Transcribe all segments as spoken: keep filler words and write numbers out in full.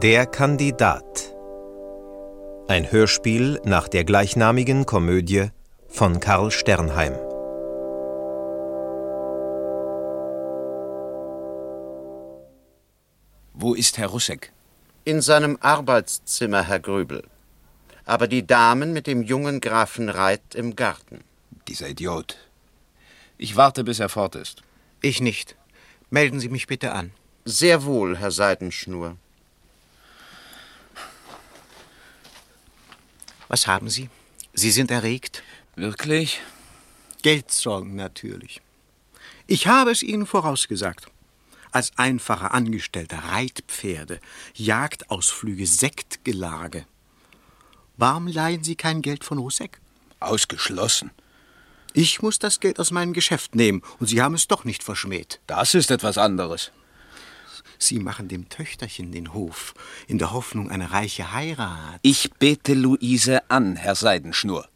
Der Kandidat. Ein Hörspiel nach der gleichnamigen Komödie von Karl Sternheim. Wo ist Herr Russek? In seinem Arbeitszimmer, Herr Grübel. Aber die Damen mit dem jungen Grafen Reit im Garten. Dieser Idiot. Ich warte, bis er fort ist. Ich nicht. Melden Sie mich bitte an. Sehr wohl, Herr Seidenschnur. Was haben Sie? Sie sind erregt? Wirklich? Geldsorgen natürlich. Ich habe es Ihnen vorausgesagt. Als einfacher Angestellter Reitpferde, Jagdausflüge, Sektgelage. Warum leihen Sie kein Geld von Russek? Ausgeschlossen. Ich muss das Geld aus meinem Geschäft nehmen, und Sie haben es doch nicht verschmäht. Das ist etwas anderes. Sie machen dem Töchterchen den Hof, in der Hoffnung, eine reiche Heirat. Ich bete Luise an, Herr Seidenschnur.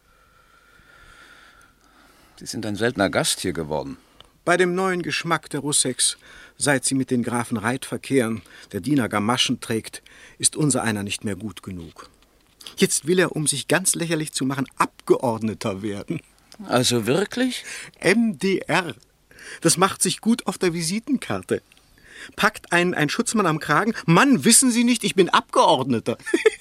Sie sind ein seltener Gast hier geworden. Bei dem neuen Geschmack der Russeks, seit sie mit den Grafen Reit verkehren, der Diener Gamaschen trägt, ist unser einer nicht mehr gut genug. Jetzt will er, um sich ganz lächerlich zu machen, Abgeordneter werden. Also wirklich? M D R. Das macht sich gut auf der Visitenkarte. Packt einen ein Schutzmann am Kragen. Mann, wissen Sie nicht, ich bin Abgeordneter.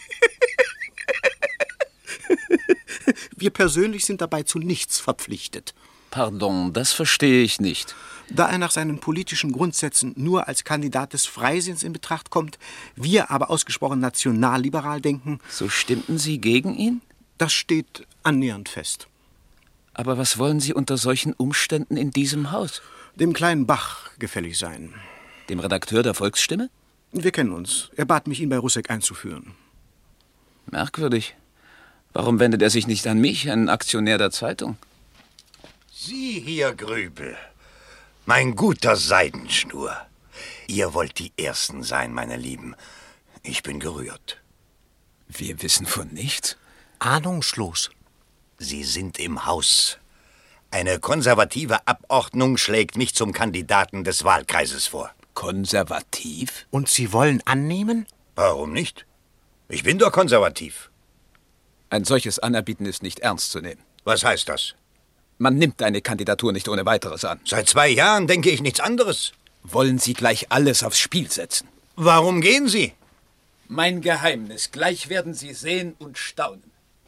Wir persönlich sind dabei zu nichts verpflichtet. Pardon, das verstehe ich nicht. Da er nach seinen politischen Grundsätzen nur als Kandidat des Freisinns in Betracht kommt, wir aber ausgesprochen nationalliberal denken... So stimmten Sie gegen ihn? Das steht annähernd fest. Aber was wollen Sie unter solchen Umständen in diesem Haus? Dem kleinen Bach gefällig sein. Dem Redakteur der Volksstimme? Wir kennen uns. Er bat mich, ihn bei Russek einzuführen. Merkwürdig. Warum wendet er sich nicht an mich, einen Aktionär der Zeitung? Sie hier, Grübel. Mein guter Seidenschnur. Ihr wollt die Ersten sein, meine Lieben. Ich bin gerührt. Wir wissen von nichts. Ahnungslos. Sie sind im Haus. Eine konservative Abordnung schlägt mich zum Kandidaten des Wahlkreises vor. Konservativ? Und Sie wollen annehmen? Warum nicht? Ich bin doch konservativ. Ein solches Anerbieten ist nicht ernst zu nehmen. Was heißt das? Man nimmt eine Kandidatur nicht ohne weiteres an. Seit zwei Jahren denke ich nichts anderes. Wollen Sie gleich alles aufs Spiel setzen? Warum gehen Sie? Mein Geheimnis. Gleich werden Sie sehen und staunen.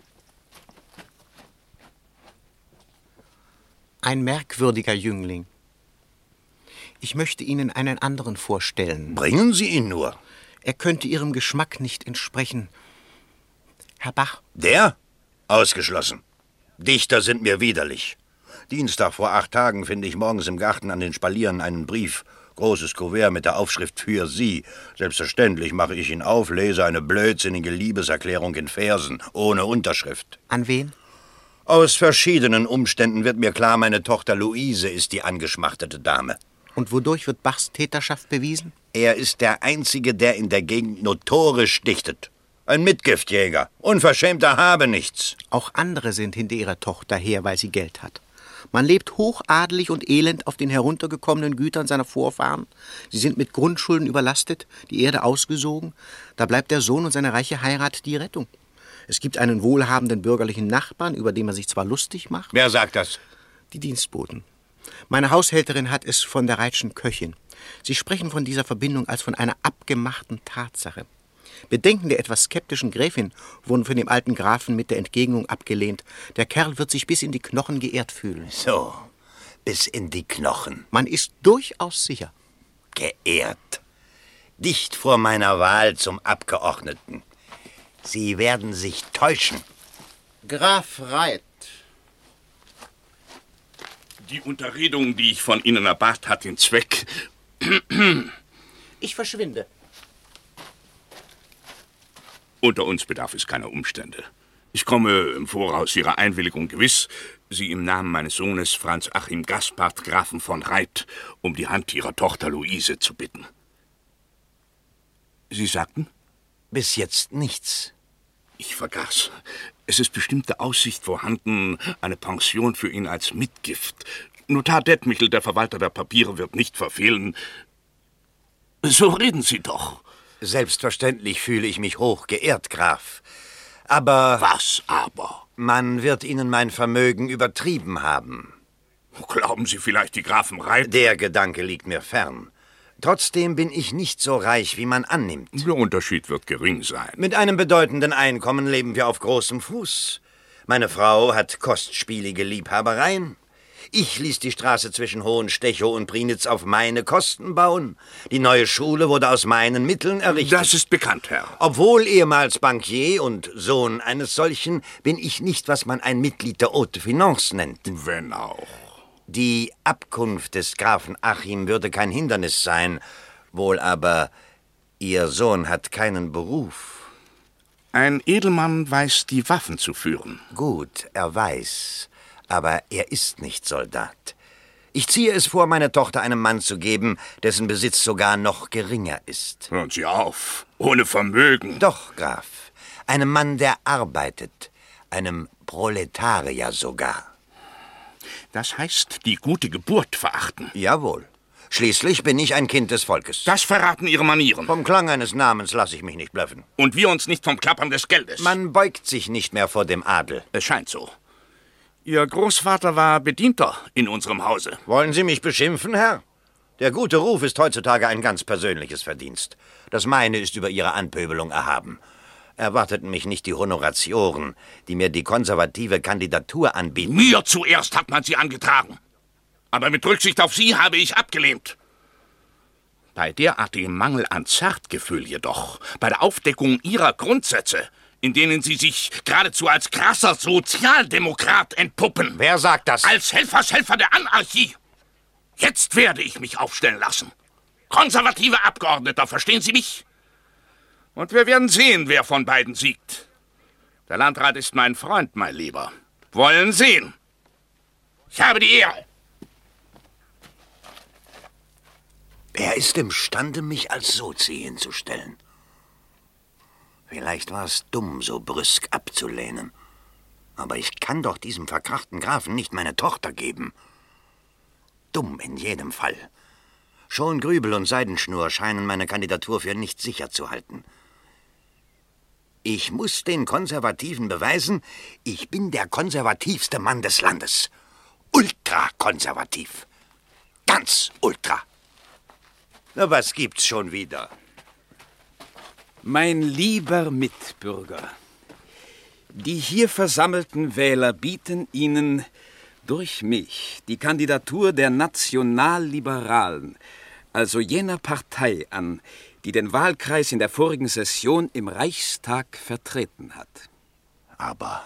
Ein merkwürdiger Jüngling. Ich möchte Ihnen einen anderen vorstellen. Bringen Sie ihn nur. Er könnte Ihrem Geschmack nicht entsprechen. Herr Bach. Der? Ausgeschlossen. Dichter sind mir widerlich. Dienstag vor acht Tagen finde ich morgens im Garten an den Spalieren einen Brief. Großes Kuvert mit der Aufschrift für Sie. Selbstverständlich mache ich ihn auf, lese eine blödsinnige Liebeserklärung in Versen, ohne Unterschrift. An wen? Aus verschiedenen Umständen wird mir klar, meine Tochter Luise ist die angeschmachtete Dame. Und wodurch wird Bachs Täterschaft bewiesen? Er ist der Einzige, der in der Gegend notorisch dichtet. Ein Mitgiftjäger. Unverschämter habe nichts. Auch andere sind hinter ihrer Tochter her, weil sie Geld hat. Man lebt hochadelig und elend auf den heruntergekommenen Gütern seiner Vorfahren. Sie sind mit Grundschulden überlastet, die Erde ausgesogen. Da bleibt der Sohn und seine reiche Heirat die Rettung. Es gibt einen wohlhabenden bürgerlichen Nachbarn, über den man sich zwar lustig macht. Wer sagt das? Die Dienstboten. Meine Haushälterin hat es von der Reitschen Köchin. Sie sprechen von dieser Verbindung als von einer abgemachten Tatsache. Bedenken der etwas skeptischen Gräfin wurden von dem alten Grafen mit der Entgegnung abgelehnt. Der Kerl wird sich bis in die Knochen geehrt fühlen. So, bis in die Knochen. Man ist durchaus sicher. Geehrt. Dicht vor meiner Wahl zum Abgeordneten. Sie werden sich täuschen. Graf Reit. Die Unterredung, die ich von Ihnen erbat, hat den Zweck... Ich verschwinde. Unter uns bedarf es keiner Umstände. Ich komme im Voraus Ihrer Einwilligung gewiss, Sie im Namen meines Sohnes Franz Achim Gaspard, Grafen von Reit, um die Hand Ihrer Tochter Luise zu bitten. Sie sagten? Bis jetzt nichts. Ich vergaß. Es ist bestimmte Aussicht vorhanden, eine Pension für ihn als Mitgift. Notar Detmichel, der Verwalter der Papiere, wird nicht verfehlen. So reden Sie doch. Selbstverständlich fühle ich mich hoch geehrt, Graf. Aber... Was aber? Man wird Ihnen mein Vermögen übertrieben haben. Glauben Sie vielleicht, die Grafen Reit... Der Gedanke liegt mir fern. Trotzdem bin ich nicht so reich, wie man annimmt. Der Unterschied wird gering sein. Mit einem bedeutenden Einkommen leben wir auf großem Fuß. Meine Frau hat kostspielige Liebhabereien. Ich ließ die Straße zwischen Hohenstechow und Prienitz auf meine Kosten bauen. Die neue Schule wurde aus meinen Mitteln errichtet. Das ist bekannt, Herr. Obwohl ehemals Bankier und Sohn eines solchen, bin ich nicht, was man ein Mitglied der Haute Finance nennt. Wenn auch. Die Abkunft des Grafen Achim würde kein Hindernis sein, wohl aber Ihr Sohn hat keinen Beruf. Ein Edelmann weiß, die Waffen zu führen. Gut, er weiß, aber er ist nicht Soldat. Ich ziehe es vor, meine Tochter einem Mann zu geben, dessen Besitz sogar noch geringer ist. Hören Sie auf, ohne Vermögen. Doch, Graf, einem Mann, der arbeitet, einem Proletarier sogar. Das heißt, die gute Geburt verachten. Jawohl. Schließlich bin ich ein Kind des Volkes. Das verraten Ihre Manieren. Vom Klang eines Namens lasse ich mich nicht blöffen. Und wir uns nicht vom Klappern des Geldes. Man beugt sich nicht mehr vor dem Adel. Es scheint so. Ihr Großvater war Bedienter in unserem Hause. Wollen Sie mich beschimpfen, Herr? Der gute Ruf ist heutzutage ein ganz persönliches Verdienst. Das meine ist über Ihre Anpöbelung erhaben. Erwarteten mich nicht die Honoratioren, die mir die konservative Kandidatur anbieten. Mir zuerst hat man sie angetragen. Aber mit Rücksicht auf Sie habe ich abgelehnt. Bei derartigem Mangel an Zartgefühl jedoch, bei der Aufdeckung Ihrer Grundsätze, in denen Sie sich geradezu als krasser Sozialdemokrat entpuppen. Wer sagt das? Als Helfershelfer der Anarchie. Jetzt werde ich mich aufstellen lassen. Konservative Abgeordneter, verstehen Sie mich? Und wir werden sehen, wer von beiden siegt. Der Landrat ist mein Freund, mein Lieber. Wollen sehen. Ich habe die Ehre. Er ist imstande, mich als Sozi hinzustellen. Vielleicht war es dumm, so brüsk abzulehnen. Aber ich kann doch diesem verkrachten Grafen nicht meine Tochter geben. Dumm in jedem Fall. Schon Grübel und Seidenschnur scheinen meine Kandidatur für nicht sicher zu halten. Ich muss den Konservativen beweisen, ich bin der konservativste Mann des Landes. Ultrakonservativ. Ganz ultra. Na, was gibt's schon wieder? Mein lieber Mitbürger, die hier versammelten Wähler bieten Ihnen durch mich die Kandidatur der Nationalliberalen, also jener Partei an, die den Wahlkreis in der vorigen Session im Reichstag vertreten hat. Aber,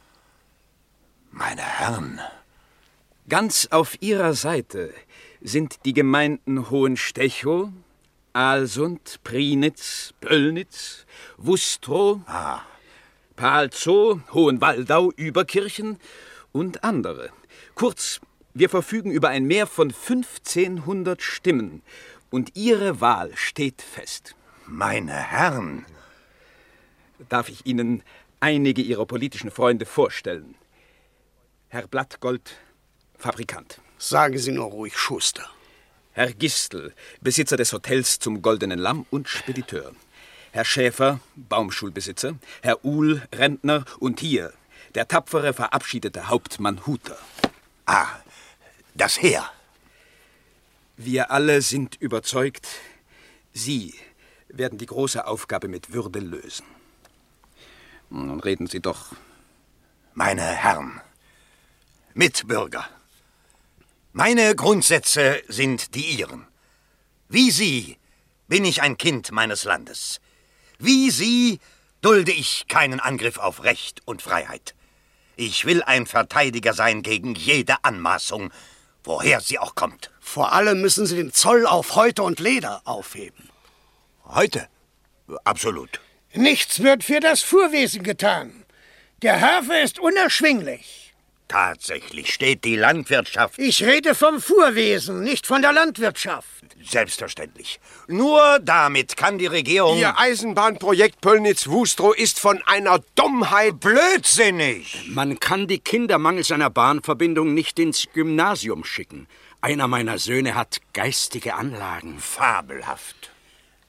meine Herren... Ganz auf Ihrer Seite sind die Gemeinden Hohenstechow, Alsund, Prienitz, Pöllnitz, Wustrow, Ah. Palzow, Hohenwaldau, Überkirchen und andere. Kurz, wir verfügen über ein Mehr von fünfzehnhundert Stimmen und Ihre Wahl steht fest. Meine Herren... Darf ich Ihnen einige Ihrer politischen Freunde vorstellen? Herr Blattgold, Fabrikant. Sagen Sie nur ruhig Schuster. Herr Gistel, Besitzer des Hotels zum Goldenen Lamm und Spediteur. Herr Schäfer, Baumschulbesitzer. Herr Uhl, Rentner. Und hier, der tapfere, verabschiedete Hauptmann Huter. Ah, das Heer. Wir alle sind überzeugt, Sie werden die große Aufgabe mit Würde lösen. Nun reden Sie doch. Meine Herren, Mitbürger, meine Grundsätze sind die Ihren. Wie Sie bin ich ein Kind meines Landes. Wie Sie dulde ich keinen Angriff auf Recht und Freiheit. Ich will ein Verteidiger sein gegen jede Anmaßung, woher sie auch kommt. Vor allem müssen Sie den Zoll auf Häute und Leder aufheben. Heute? Absolut. Nichts wird für das Fuhrwesen getan. Der Hafer ist unerschwinglich. Tatsächlich steht die Landwirtschaft... Ich rede vom Fuhrwesen, nicht von der Landwirtschaft. Selbstverständlich. Nur damit kann die Regierung... Ihr Eisenbahnprojekt Pöllnitz-Wustrow ist von einer Dummheit... Blödsinnig! Man kann die Kinder mangels einer Bahnverbindung nicht ins Gymnasium schicken. Einer meiner Söhne hat geistige Anlagen. Fabelhaft.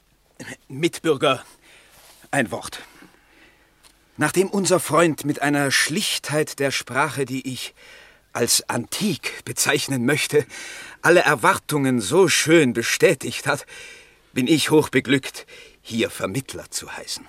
Mitbürger, ein Wort. Nachdem unser Freund mit einer Schlichtheit der Sprache, die ich als antik bezeichnen möchte, alle Erwartungen so schön bestätigt hat, bin ich hochbeglückt, hier Vermittler zu heißen.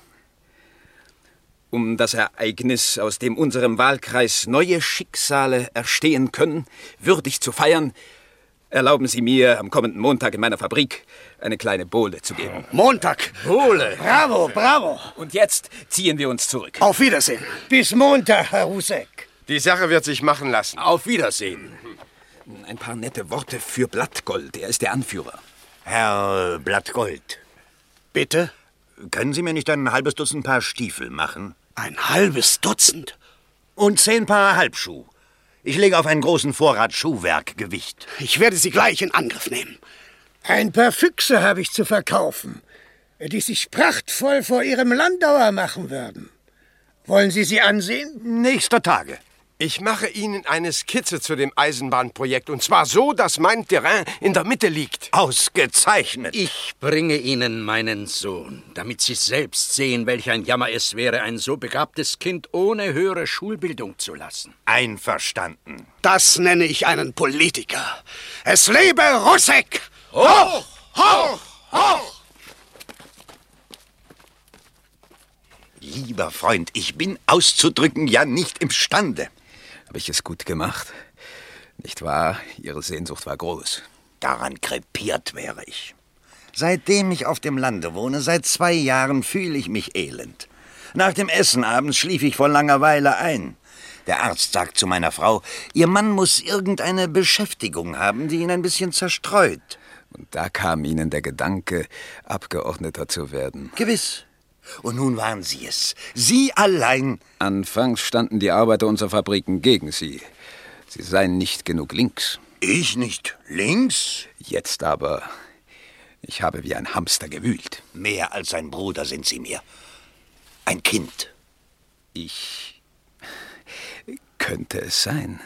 Um das Ereignis, aus dem unserem Wahlkreis neue Schicksale erstehen können, würdig zu feiern, erlauben Sie mir, am kommenden Montag in meiner Fabrik eine kleine Bowle zu geben. Montag? Bowle. Bravo, bravo. Und jetzt ziehen wir uns zurück. Auf Wiedersehen. Bis Montag, Herr Husek. Die Sache wird sich machen lassen. Auf Wiedersehen. Ein paar nette Worte für Blattgold. Er ist der Anführer. Herr Blattgold. Bitte? Können Sie mir nicht ein halbes Dutzend Paar Stiefel machen? Ein halbes Dutzend? Und zehn Paar Halbschuh. Ich lege auf einen großen Vorrat Schuhwerkgewicht. Ich werde sie gleich in Angriff nehmen. Ein paar Füchse habe ich zu verkaufen, die sich prachtvoll vor Ihrem Landauer machen würden. Wollen Sie sie ansehen? Nächster Tage. Ich mache Ihnen eine Skizze zu dem Eisenbahnprojekt, und zwar so, dass mein Terrain in der Mitte liegt. Ausgezeichnet. Ich bringe Ihnen meinen Sohn, damit Sie selbst sehen, welch ein Jammer es wäre, ein so begabtes Kind ohne höhere Schulbildung zu lassen. Einverstanden. Das nenne ich einen Politiker. Es lebe Husek! Hoch, hoch, hoch! Lieber Freund, ich bin auszudrücken ja nicht imstande. Habe ich es gut gemacht? Nicht wahr? Ihre Sehnsucht war groß. Daran krepiert wäre ich. Seitdem ich auf dem Lande wohne, seit zwei Jahren, fühle ich mich elend. Nach dem Essen abends schlief ich vor Langeweile ein. Der Arzt sagt zu meiner Frau, Ihr Mann muss irgendeine Beschäftigung haben, die ihn ein bisschen zerstreut. Und da kam Ihnen der Gedanke, Abgeordneter zu werden. Gewiss. Und nun waren Sie es. Sie allein. Anfangs standen die Arbeiter unserer Fabriken gegen Sie. Sie seien nicht genug links. Ich nicht links? Jetzt aber, ich habe wie ein Hamster gewühlt. Mehr als ein Bruder sind Sie mir. Ein Kind. Ich... könnte es sein.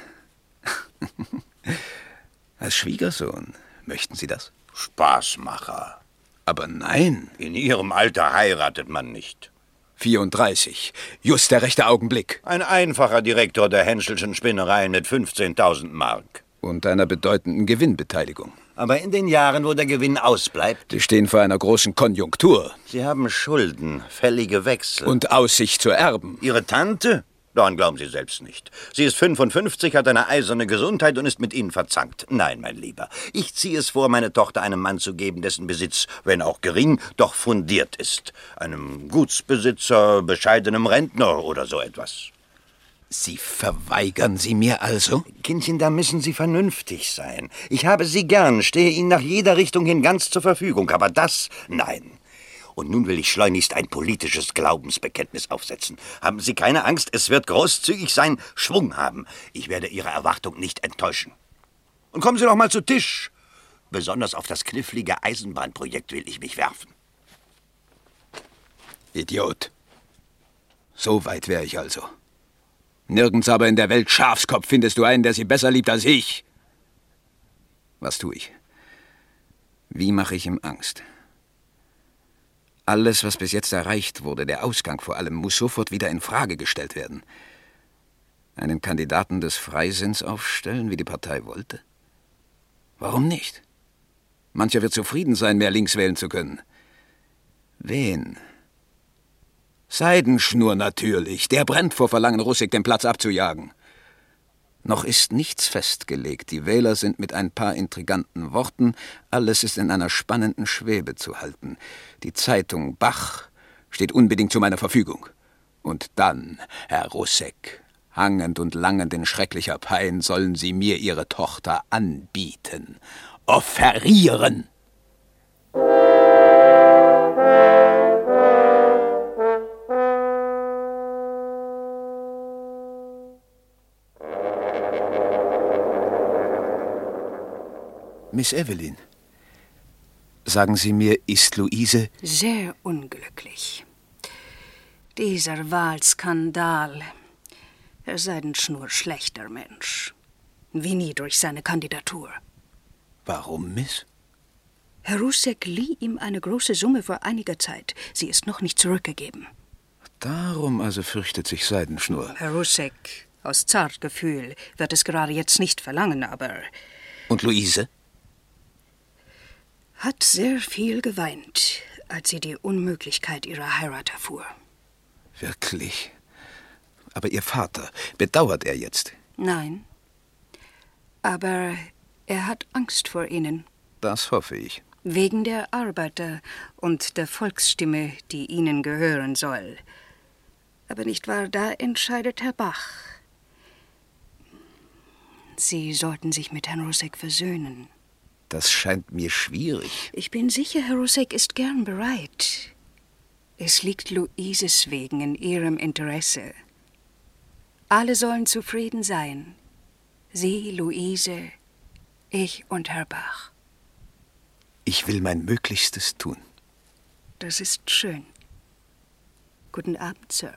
Als Schwiegersohn, möchten Sie das? Spaßmacher. Aber nein. In Ihrem Alter heiratet man nicht. vierunddreißig. Just der rechte Augenblick. Ein einfacher Direktor der Henschelschen Spinnereien mit fünfzehntausend Mark. Und einer bedeutenden Gewinnbeteiligung. Aber in den Jahren, wo der Gewinn ausbleibt... Sie stehen vor einer großen Konjunktur. Sie haben Schulden, fällige Wechsel. Und Aussicht zu erben. Ihre Tante? Daran glauben Sie selbst nicht. Sie ist fünfundfünfzig, hat eine eiserne Gesundheit und ist mit Ihnen verzankt. Nein, mein Lieber, ich ziehe es vor, meine Tochter einem Mann zu geben, dessen Besitz, wenn auch gering, doch fundiert ist. Einem Gutsbesitzer, bescheidenem Rentner oder so etwas. Sie verweigern sie mir also? Kindchen, da müssen Sie vernünftig sein. Ich habe Sie gern, stehe Ihnen nach jeder Richtung hin ganz zur Verfügung, aber das, nein. Und nun will ich schleunigst ein politisches Glaubensbekenntnis aufsetzen. Haben Sie keine Angst, es wird großzügig sein, Schwung haben. Ich werde Ihre Erwartung nicht enttäuschen. Und kommen Sie doch mal zu Tisch. Besonders auf das knifflige Eisenbahnprojekt will ich mich werfen. Idiot. So weit wäre ich also. Nirgends aber in der Welt Schafskopf findest du einen, der sie besser liebt als ich. Was tue ich? Wie mache ich ihm Angst? Alles, was bis jetzt erreicht wurde, der Ausgang vor allem, muss sofort wieder in Frage gestellt werden. Einen Kandidaten des Freisinns aufstellen, wie die Partei wollte? Warum nicht? Mancher wird zufrieden sein, mehr links wählen zu können. Wen? Seidenschnur natürlich. Der brennt vor Verlangen, Husek den Platz abzujagen. Noch ist nichts festgelegt. Die Wähler sind mit ein paar intriganten Worten, alles ist in einer spannenden Schwebe zu halten. Die Zeitung Bach steht unbedingt zu meiner Verfügung. Und dann, Herr Husek, hangend und langend in schrecklicher Pein, sollen Sie mir Ihre Tochter anbieten. Offerieren! Miss Evelyn, sagen Sie mir, ist Luise... Sehr unglücklich. Dieser Wahlskandal. Er sei ein nur schlechter Mensch. Wie nie durch seine Kandidatur. Warum, Miss? Herr Rusek lieh ihm eine große Summe vor einiger Zeit. Sie ist noch nicht zurückgegeben. Darum also fürchtet sich Seidenschnur. Herr Rusek, aus Zartgefühl, wird es gerade jetzt nicht verlangen, aber... Und Luise? Hat sehr viel geweint, als sie die Unmöglichkeit ihrer Heirat erfuhr. Wirklich? Aber Ihr Vater, bedauert er jetzt? Nein. Aber er hat Angst vor Ihnen. Das hoffe ich. Wegen der Arbeiter und der Volksstimme, die Ihnen gehören soll. Aber nicht wahr, da entscheidet Herr Bach. Sie sollten sich mit Herrn Rusek versöhnen. Das scheint mir schwierig. Ich bin sicher, Herr Rusek ist gern bereit. Es liegt Luises wegen in Ihrem Interesse. Alle sollen zufrieden sein. Sie, Luise, ich und Herr Bach. Ich will mein Möglichstes tun. Das ist schön. Guten Abend, Sir.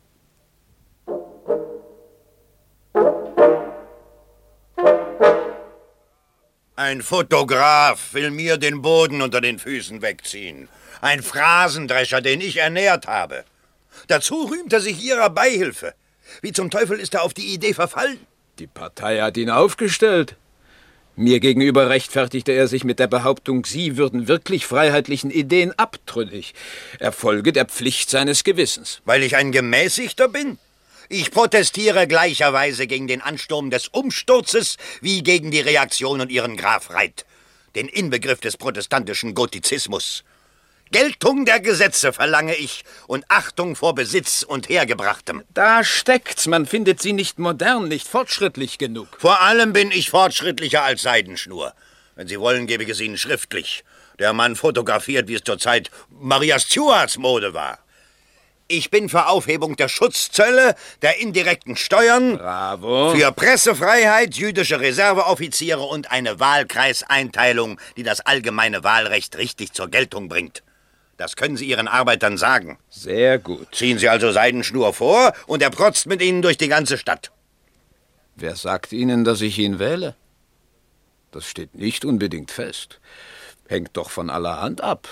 Ein Fotograf will mir den Boden unter den Füßen wegziehen. Ein Phrasendrescher, den ich ernährt habe. Dazu rühmt er sich Ihrer Beihilfe. Wie zum Teufel ist er auf die Idee verfallen? Die Partei hat ihn aufgestellt. Mir gegenüber rechtfertigte er sich mit der Behauptung, Sie würden wirklich freiheitlichen Ideen abtrünnig. Er folge der Pflicht seines Gewissens. Weil ich ein Gemäßigter bin? Ich protestiere gleicherweise gegen den Ansturm des Umsturzes wie gegen die Reaktion und ihren Graf Reit, den Inbegriff des protestantischen Gotizismus. Geltung der Gesetze verlange ich und Achtung vor Besitz und Hergebrachtem. Da steckt's. Man findet sie nicht modern, nicht fortschrittlich genug. Vor allem bin ich fortschrittlicher als Seidenschnur. Wenn Sie wollen, gebe ich es Ihnen schriftlich. Der Mann fotografiert, wie es zur Zeit Maria Stuarts Mode war. Ich bin für Aufhebung der Schutzzölle, der indirekten Steuern, Bravo. Für Pressefreiheit, jüdische Reserveoffiziere und eine Wahlkreiseinteilung, die das allgemeine Wahlrecht richtig zur Geltung bringt. Das können Sie Ihren Arbeitern sagen. Sehr gut. Ziehen Sie also Seidenschnur vor und er protzt mit Ihnen durch die ganze Stadt. Wer sagt Ihnen, dass ich ihn wähle? Das steht nicht unbedingt fest. Hängt doch von allerhand ab.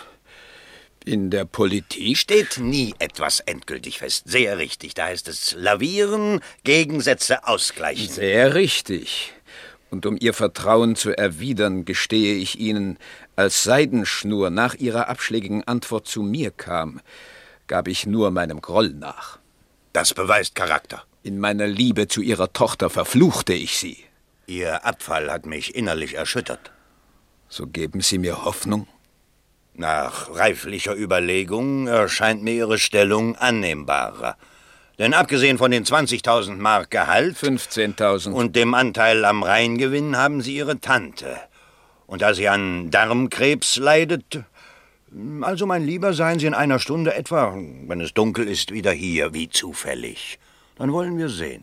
In der Politik steht nie etwas endgültig fest. Sehr richtig. Da heißt es lavieren, Gegensätze ausgleichen. Sehr richtig. Und um Ihr Vertrauen zu erwidern, gestehe ich Ihnen, als Seidenschnur nach Ihrer abschlägigen Antwort zu mir kam, gab ich nur meinem Groll nach. Das beweist Charakter. In meiner Liebe zu Ihrer Tochter verfluchte ich sie. Ihr Abfall hat mich innerlich erschüttert. So geben Sie mir Hoffnung? Nach reiflicher Überlegung erscheint mir Ihre Stellung annehmbarer. Denn abgesehen von den zwanzigtausend Mark Gehalt, fünfzehntausend und dem Anteil am Reingewinn haben Sie Ihre Tante. Und da sie an Darmkrebs leidet, also mein Lieber, seien Sie in einer Stunde etwa, wenn es dunkel ist, wieder hier, wie zufällig. Dann wollen wir sehen.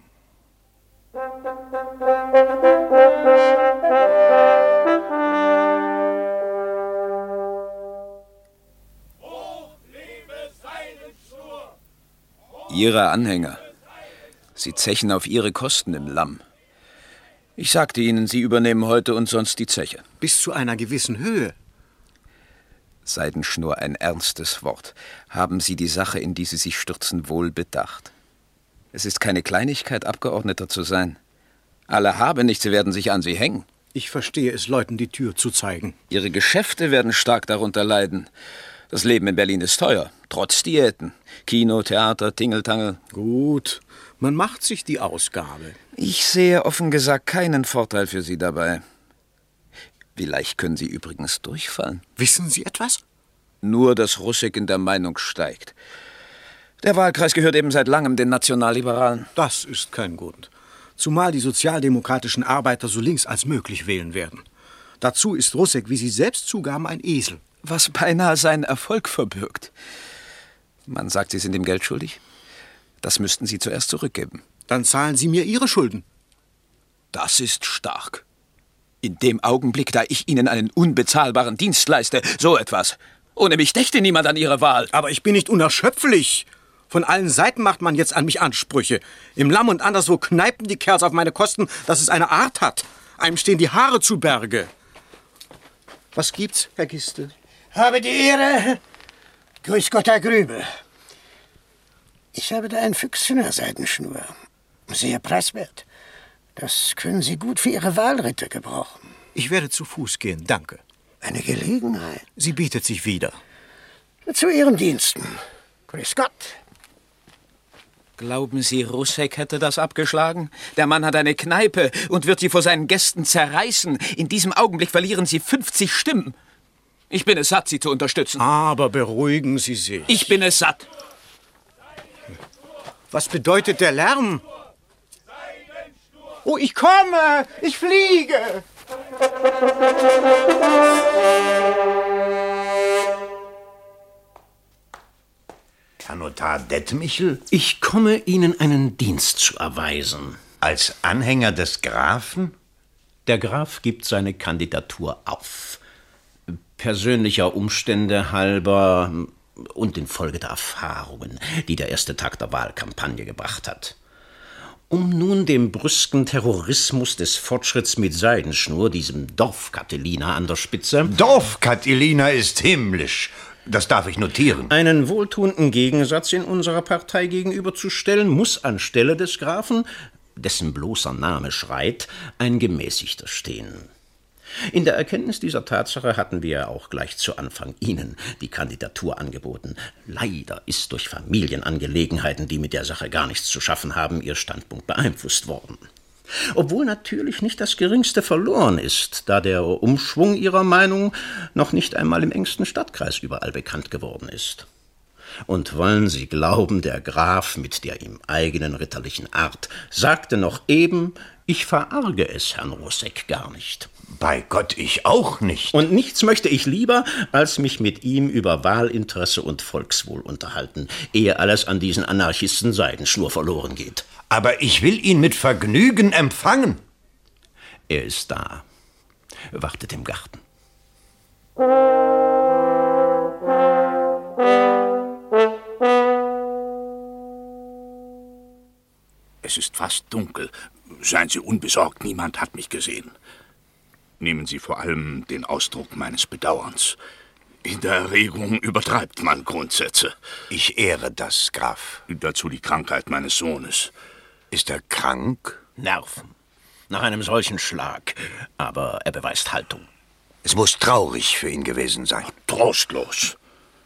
Ihre Anhänger. Sie zechen auf Ihre Kosten im Lamm. Ich sagte Ihnen, Sie übernehmen heute und sonst die Zeche. Bis zu einer gewissen Höhe. Seidenschnur, ein ernstes Wort. Haben Sie die Sache, in die Sie sich stürzen, wohl bedacht? Es ist keine Kleinigkeit, Abgeordneter zu sein. Alle Habenichtse werden sich an Sie hängen. Ich verstehe es, Leuten die Tür zu zeigen. Ihre Geschäfte werden stark darunter leiden. Das Leben in Berlin ist teuer, trotz Diäten. Kino, Theater, Tingeltangel. Gut, man macht sich die Ausgabe. Ich sehe offen gesagt keinen Vorteil für Sie dabei. Wie leicht können Sie übrigens durchfallen? Wissen Sie etwas? Nur, dass Rusek in der Meinung steigt. Der Wahlkreis gehört eben seit langem den Nationalliberalen. Das ist kein Grund. Zumal die sozialdemokratischen Arbeiter so links als möglich wählen werden. Dazu ist Rusek, wie Sie selbst zugaben, ein Esel. Was beinahe seinen Erfolg verbirgt. Man sagt, Sie sind ihm Geld schuldig. Das müssten Sie zuerst zurückgeben. Dann zahlen Sie mir Ihre Schulden. Das ist stark. In dem Augenblick, da ich Ihnen einen unbezahlbaren Dienst leiste, so etwas. Ohne mich dächte niemand an Ihre Wahl. Aber ich bin nicht unerschöpflich. Von allen Seiten macht man jetzt an mich Ansprüche. Im Lamm und anderswo kneipen die Kerls auf meine Kosten, dass es eine Art hat. Einem stehen die Haare zu Berge. Was gibt's, Herr Gistel? Habe die Ehre. Grüß Gott, Herr Grübel. Ich habe da ein Füchschen in der Seidenschnur. Sehr preiswert. Das können Sie gut für Ihre Wahlritte gebrauchen. Ich werde zu Fuß gehen, danke. Eine Gelegenheit. Sie bietet sich wieder. Zu Ihren Diensten. Grüß Gott. Glauben Sie, Russek hätte das abgeschlagen? Der Mann hat eine Kneipe und wird sie vor seinen Gästen zerreißen. In diesem Augenblick verlieren Sie fünfzig Stimmen. Ich bin es satt, Sie zu unterstützen. Aber beruhigen Sie sich. Ich bin es satt. Was bedeutet der Lärm? Oh, ich komme! Ich fliege! Herr Notar Detmichel? Ich komme Ihnen einen Dienst zu erweisen. Als Anhänger des Grafen? Der Graf gibt seine Kandidatur auf. Persönlicher Umstände halber und infolge der Erfahrungen, die der erste Tag der Wahlkampagne gebracht hat. Um nun dem brüsken Terrorismus des Fortschritts mit Seidenschnur, diesem Dorfkatiliner an der Spitze... Dorfkatiliner ist himmlisch. Das darf ich notieren. Einen wohltuenden Gegensatz in unserer Partei gegenüberzustellen, muss anstelle des Grafen, dessen bloßer Name schreit, ein Gemäßigter stehen. In der Erkenntnis dieser Tatsache hatten wir auch gleich zu Anfang Ihnen die Kandidatur angeboten. Leider ist durch Familienangelegenheiten, die mit der Sache gar nichts zu schaffen haben, Ihr Standpunkt beeinflusst worden. Obwohl natürlich nicht das Geringste verloren ist, da der Umschwung Ihrer Meinung noch nicht einmal im engsten Stadtkreis überall bekannt geworden ist. Und wollen Sie glauben, der Graf mit der ihm eigenen ritterlichen Art sagte noch eben, ich verarge es Herrn Russek gar nicht. Bei Gott, ich auch nicht. Und nichts möchte ich lieber, als mich mit ihm über Wahlinteresse und Volkswohl unterhalten, ehe alles an diesen Anarchisten Seidenschnur verloren geht. Aber ich will ihn mit Vergnügen empfangen. Er ist da, wartet im Garten. Es ist fast dunkel. Seien Sie unbesorgt, niemand hat mich gesehen. Nehmen Sie vor allem den Ausdruck meines Bedauerns. In der Erregung übertreibt man Grundsätze. Ich ehre das, Graf. Dazu die Krankheit meines Sohnes. Ist er krank? Nerven. Nach einem solchen Schlag. Aber er beweist Haltung. Es muss traurig für ihn gewesen sein. Trostlos.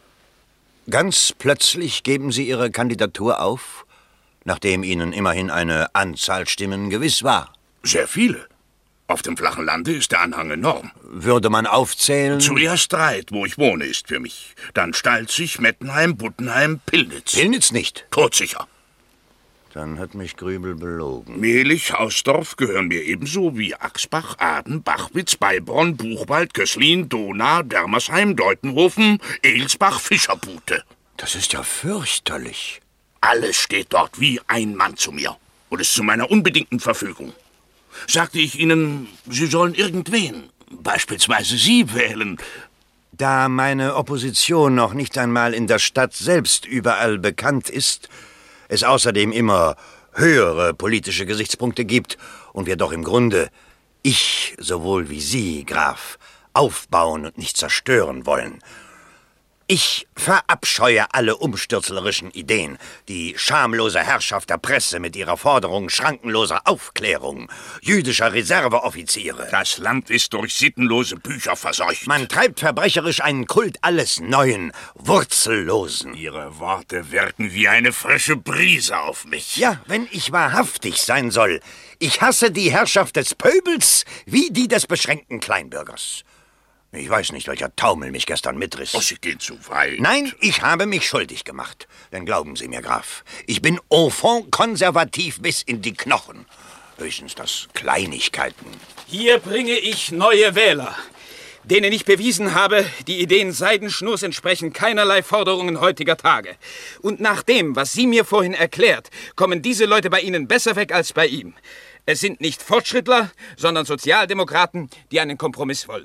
Ganz plötzlich geben Sie Ihre Kandidatur auf, nachdem Ihnen immerhin eine Anzahl Stimmen gewiss war. Sehr viele. Auf dem flachen Lande ist der Anhang enorm. Würde man aufzählen? Zuerst Reit, wo ich wohne, ist für mich. Dann Stalzig, Mettenheim, Buttenheim, Pillnitz. Pillnitz nicht? Todsicher. Dann hat mich Grübel belogen. Mehlich, Hausdorf gehören mir ebenso wie Axbach, Aden, Bachwitz, Beibronn, Buchwald, Köslin, Donau, Dermersheim, Deutenhofen, Elsbach, Fischerbute. Das ist ja fürchterlich. Alles steht dort wie ein Mann zu mir und ist zu meiner unbedingten Verfügung. Sagte ich Ihnen, Sie sollen irgendwen, beispielsweise Sie, wählen. Da meine Opposition noch nicht einmal in der Stadt selbst überall bekannt ist, es außerdem immer höhere politische Gesichtspunkte gibt und wir doch im Grunde, ich sowohl wie Sie, Graf, aufbauen und nicht zerstören wollen. Ich verabscheue alle umstürzlerischen Ideen, die schamlose Herrschaft der Presse mit ihrer Forderung schrankenloser Aufklärung, jüdischer Reserveoffiziere. Das Land ist durch sittenlose Bücher verseucht. Man treibt verbrecherisch einen Kult alles Neuen, Wurzellosen. Ihre Worte wirken wie eine frische Brise auf mich. Ja, wenn ich wahrhaftig sein soll. Ich hasse die Herrschaft des Pöbels wie die des beschränkten Kleinbürgers. Ich weiß nicht, welcher Taumel mich gestern mitriss. Oh, Sie gehen zu weit. Nein, ich habe mich schuldig gemacht. Denn glauben Sie mir, Graf, ich bin au fond konservativ bis in die Knochen. Höchstens das Kleinigkeiten. Hier bringe ich neue Wähler, denen ich bewiesen habe, die Ideen Seidenschnurs entsprechen keinerlei Forderungen heutiger Tage. Und nach dem, was Sie mir vorhin erklärt, kommen diese Leute bei Ihnen besser weg als bei ihm. Es sind nicht Fortschrittler, sondern Sozialdemokraten, die einen Kompromiss wollen.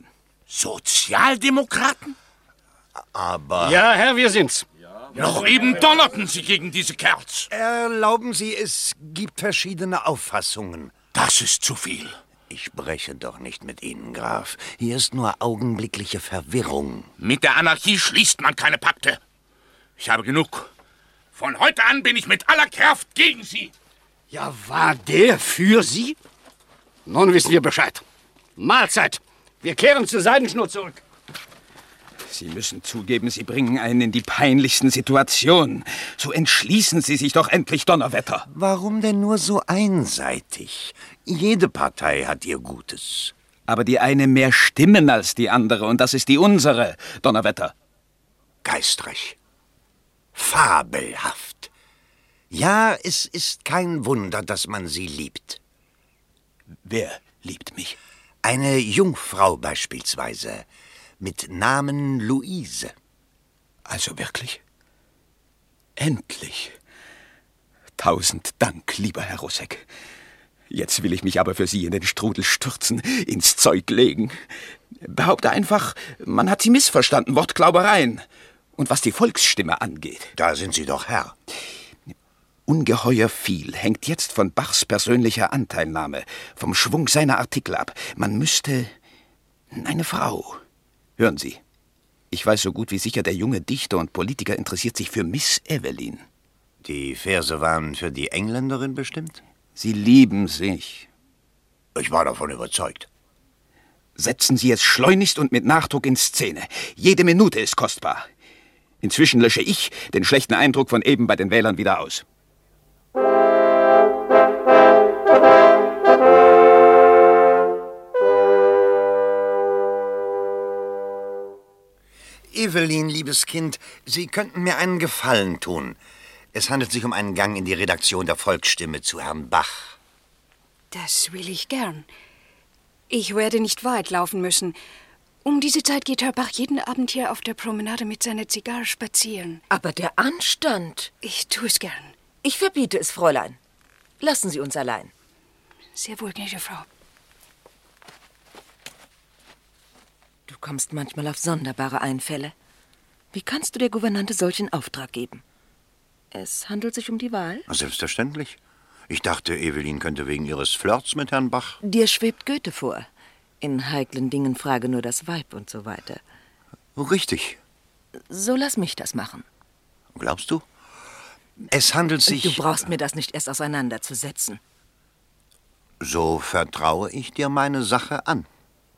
Sozialdemokraten? Aber... Ja, Herr, wir sind's. Ja, noch eben donnerten Sie gegen diese Kerls. Erlauben Sie, es gibt verschiedene Auffassungen. Das ist zu viel. Ich breche doch nicht mit Ihnen, Graf. Hier ist nur augenblickliche Verwirrung. Mit der Anarchie schließt man keine Pakte. Ich habe genug. Von heute an bin ich mit aller Kraft gegen Sie. Ja, war der für Sie? Nun wissen wir Bescheid. Mahlzeit. Wir kehren zur Seidenschnur zurück. Sie müssen zugeben, Sie bringen einen in die peinlichsten Situationen. So entschließen Sie sich doch endlich, Donnerwetter. Warum denn nur so einseitig? Jede Partei hat ihr Gutes. Aber die eine mehr Stimmen als die andere, und das ist die unsere, Donnerwetter. Geistreich. Fabelhaft. Ja, es ist kein Wunder, dass man sie liebt. Wer liebt mich? Eine Jungfrau beispielsweise, mit Namen Luise. Also wirklich? Endlich. Tausend Dank, lieber Herr Rossek. Jetzt will ich mich aber für Sie in den Strudel stürzen, ins Zeug legen. Behaupte einfach, man hat Sie missverstanden, Wortglaubereien. Und was die Volksstimme angeht. Da sind Sie doch Herr. Ungeheuer viel hängt jetzt von Bachs persönlicher Anteilnahme, vom Schwung seiner Artikel ab. Man müsste... eine Frau. Hören Sie, ich weiß so gut wie sicher, der junge Dichter und Politiker interessiert sich für Miss Evelyn. Die Verse waren für die Engländerin bestimmt? Sie lieben sich. Ich war davon überzeugt. Setzen Sie es schleunigst und mit Nachdruck in Szene. Jede Minute ist kostbar. Inzwischen lösche ich den schlechten Eindruck von eben bei den Wählern wieder aus. Evelyn, liebes Kind, Sie könnten mir einen Gefallen tun. Es handelt sich um einen Gang in die Redaktion der Volksstimme zu Herrn Bach. Das will ich gern. Ich werde nicht weit laufen müssen. Um diese Zeit geht Herr Bach jeden Abend hier auf der Promenade mit seiner Zigarre spazieren. Aber der Anstand. Ich tue es gern. Ich verbiete es, Fräulein. Lassen Sie uns allein. Sehr wohl, gnädige Frau. Du kommst manchmal auf sonderbare Einfälle. Wie kannst du der Gouvernante solchen Auftrag geben? Es handelt sich um die Wahl? Selbstverständlich. Ich dachte, Evelyn könnte wegen ihres Flirts mit Herrn Bach... Dir schwebt Goethe vor. In heiklen Dingen frage nur das Weib und so weiter. Richtig. So lass mich das machen. Glaubst du? Es handelt sich... Du brauchst mir das nicht erst auseinanderzusetzen. So vertraue ich dir meine Sache an.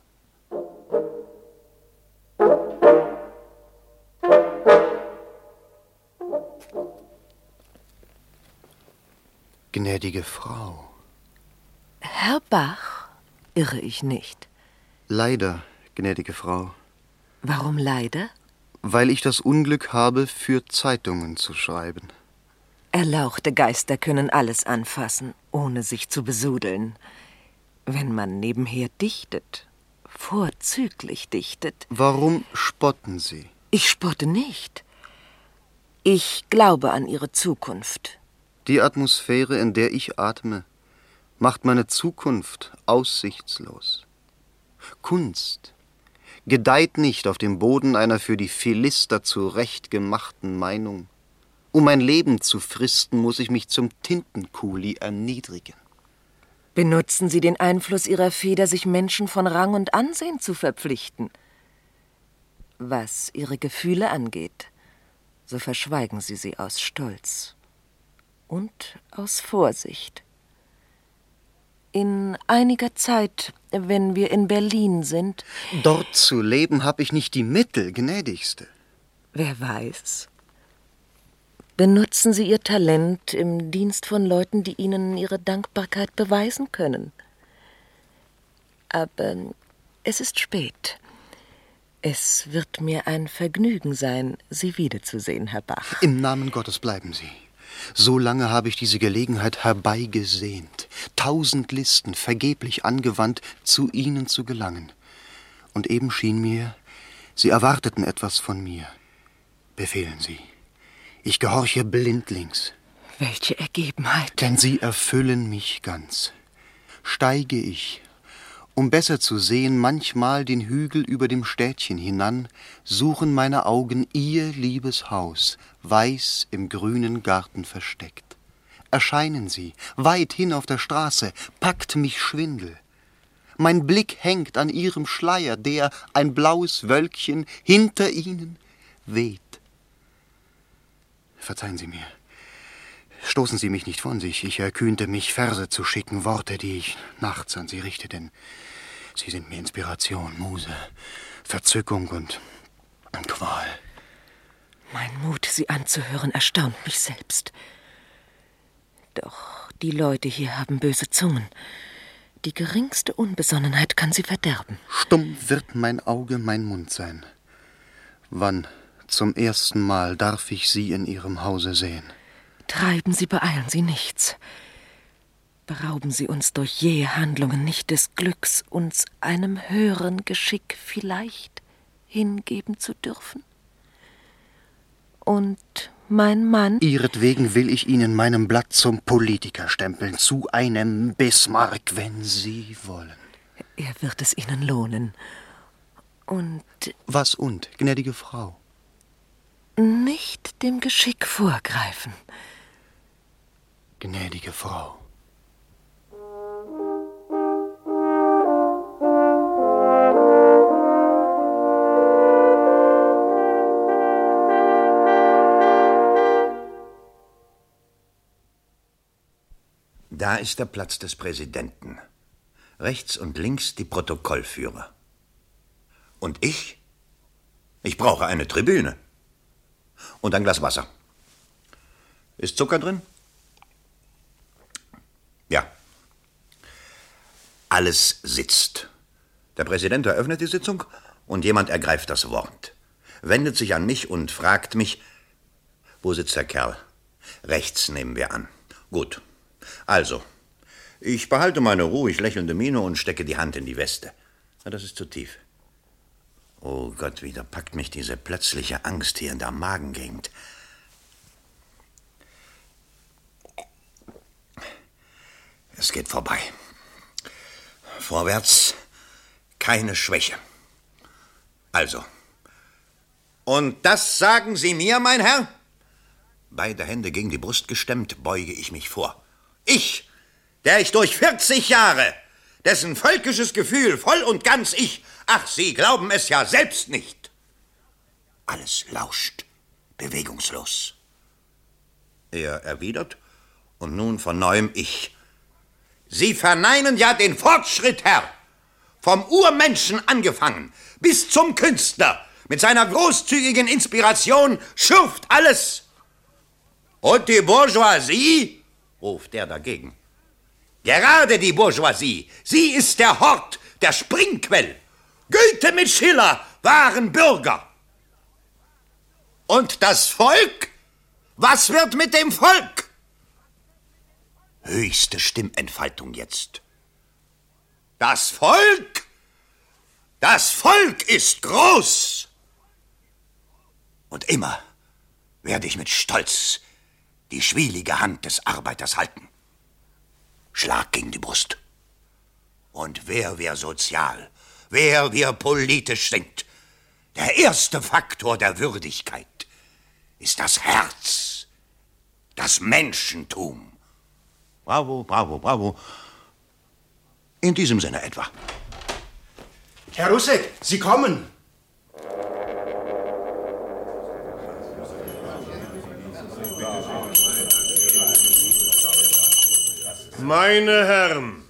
Gnädige Frau. Herr Bach, irre ich nicht? Leider, gnädige Frau. Warum leider? Weil ich das Unglück habe, für Zeitungen zu schreiben. Erlauchte Geister können alles anfassen, ohne sich zu besudeln. Wenn man nebenher dichtet, vorzüglich dichtet... Warum spotten Sie? Ich spotte nicht. Ich glaube an Ihre Zukunft. Die Atmosphäre, in der ich atme, macht meine Zukunft aussichtslos. Kunst gedeiht nicht auf dem Boden einer für die Philister zurechtgemachten Meinung. Um mein Leben zu fristen, muss ich mich zum Tintenkuli erniedrigen. Benutzen Sie den Einfluss Ihrer Feder, sich Menschen von Rang und Ansehen zu verpflichten. Was Ihre Gefühle angeht, so verschweigen Sie sie aus Stolz und aus Vorsicht. In einiger Zeit, wenn wir in Berlin sind... Dort zu leben, habe ich nicht die Mittel, gnädigste. Wer weiß. Benutzen Sie Ihr Talent im Dienst von Leuten, die Ihnen ihre Dankbarkeit beweisen können. Aber es ist spät. Es wird mir ein Vergnügen sein, Sie wiederzusehen, Herr Bach. Im Namen Gottes bleiben Sie. So lange habe ich diese Gelegenheit herbeigesehnt, tausend Listen vergeblich angewandt, zu Ihnen zu gelangen. Und eben schien mir, Sie erwarteten etwas von mir. Befehlen Sie. Ich gehorche blindlings. Welche Ergebenheit. Denn Sie erfüllen mich ganz. Steige ich, um besser zu sehen, manchmal den Hügel über dem Städtchen hinan, suchen meine Augen Ihr liebes Haus, weiß im grünen Garten versteckt. Erscheinen Sie, weit hin auf der Straße, packt mich Schwindel. Mein Blick hängt an ihrem Schleier, der, ein blaues Wölkchen, hinter ihnen weht. Verzeihen Sie mir. Stoßen Sie mich nicht von sich. Ich erkühnte mich, Verse zu schicken, Worte, die ich nachts an Sie richte, denn Sie sind mir Inspiration, Muse, Verzückung und, und Qual. Mein Mut, Sie anzuhören, erstaunt mich selbst. Doch die Leute hier haben böse Zungen. Die geringste Unbesonnenheit kann sie verderben. Stumm wird mein Auge, mein Mund sein. Wann zum ersten Mal darf ich Sie in Ihrem Hause sehen? Treiben Sie, beeilen Sie nichts. Berauben Sie uns durch jähe Handlungen nicht des Glücks, uns einem höheren Geschick vielleicht hingeben zu dürfen. Und mein Mann... Ihretwegen will ich Ihnen meinem Blatt zum Politiker stempeln, zu einem Bismarck, wenn Sie wollen. Er wird es Ihnen lohnen. Und... Was und, gnädige Frau? Nicht dem Geschick vorgreifen. Gnädige Frau. Da ist der Platz des Präsidenten. Rechts und links die Protokollführer. Und ich? Ich brauche eine Tribüne. Und ein Glas Wasser. Ist Zucker drin? Ja. Alles sitzt. Der Präsident eröffnet die Sitzung und jemand ergreift das Wort. Wendet sich an mich und fragt mich, wo sitzt der Kerl? Rechts nehmen wir an. Gut. Also, ich behalte meine ruhig lächelnde Miene und stecke die Hand in die Weste. Na, das ist zu tief. Oh Gott, wieder packt mich diese plötzliche Angst hier in der Magengegend. Es geht vorbei. Vorwärts, keine Schwäche. Also, und das sagen Sie mir, mein Herr? Beide Hände gegen die Brust gestemmt, beuge ich mich vor. Ich, der ich durch vierzig Jahre, dessen völkisches Gefühl voll und ganz ich, ach, Sie glauben es ja selbst nicht. Alles lauscht, bewegungslos. Er erwidert, und nun von neuem ich. Sie verneinen ja den Fortschritt, Herr. Vom Urmenschen angefangen bis zum Künstler. Mit seiner großzügigen Inspiration schürft alles. Und die Bourgeoisie, ruft er dagegen. Gerade die Bourgeoisie, sie ist der Hort, der Springquell. Goethe mit Schiller waren Bürger. Und das Volk? Was wird mit dem Volk? Höchste Stimmentfaltung jetzt. Das Volk? Das Volk ist groß. Und immer werde ich mit Stolz die schwielige Hand des Arbeiters halten. Schlag gegen die Brust. Und wer wir sozial, wer wir politisch sind, der erste Faktor der Würdigkeit ist das Herz, das Menschentum. Bravo, bravo, bravo. In diesem Sinne etwa. Herr Russek, Sie kommen. Meine Herren,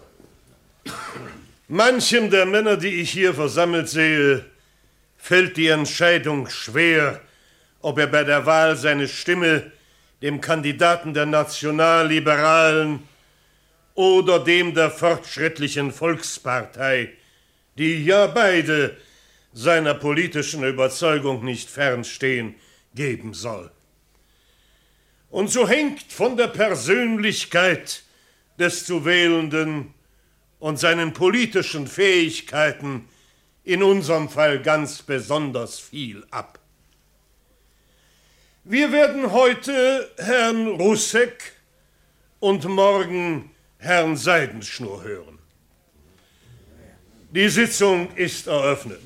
manchem der Männer, die ich hier versammelt sehe, fällt die Entscheidung schwer, ob er bei der Wahl seine Stimme dem Kandidaten der Nationalliberalen oder dem der Fortschrittlichen Volkspartei, die ja beide seiner politischen Überzeugung nicht fernstehen, geben soll. Und so hängt von der Persönlichkeit des zu Wählenden und seinen politischen Fähigkeiten in unserem Fall ganz besonders viel ab. Wir werden heute Herrn Russek und morgen Herrn Seidenschnur hören. Die Sitzung ist eröffnet.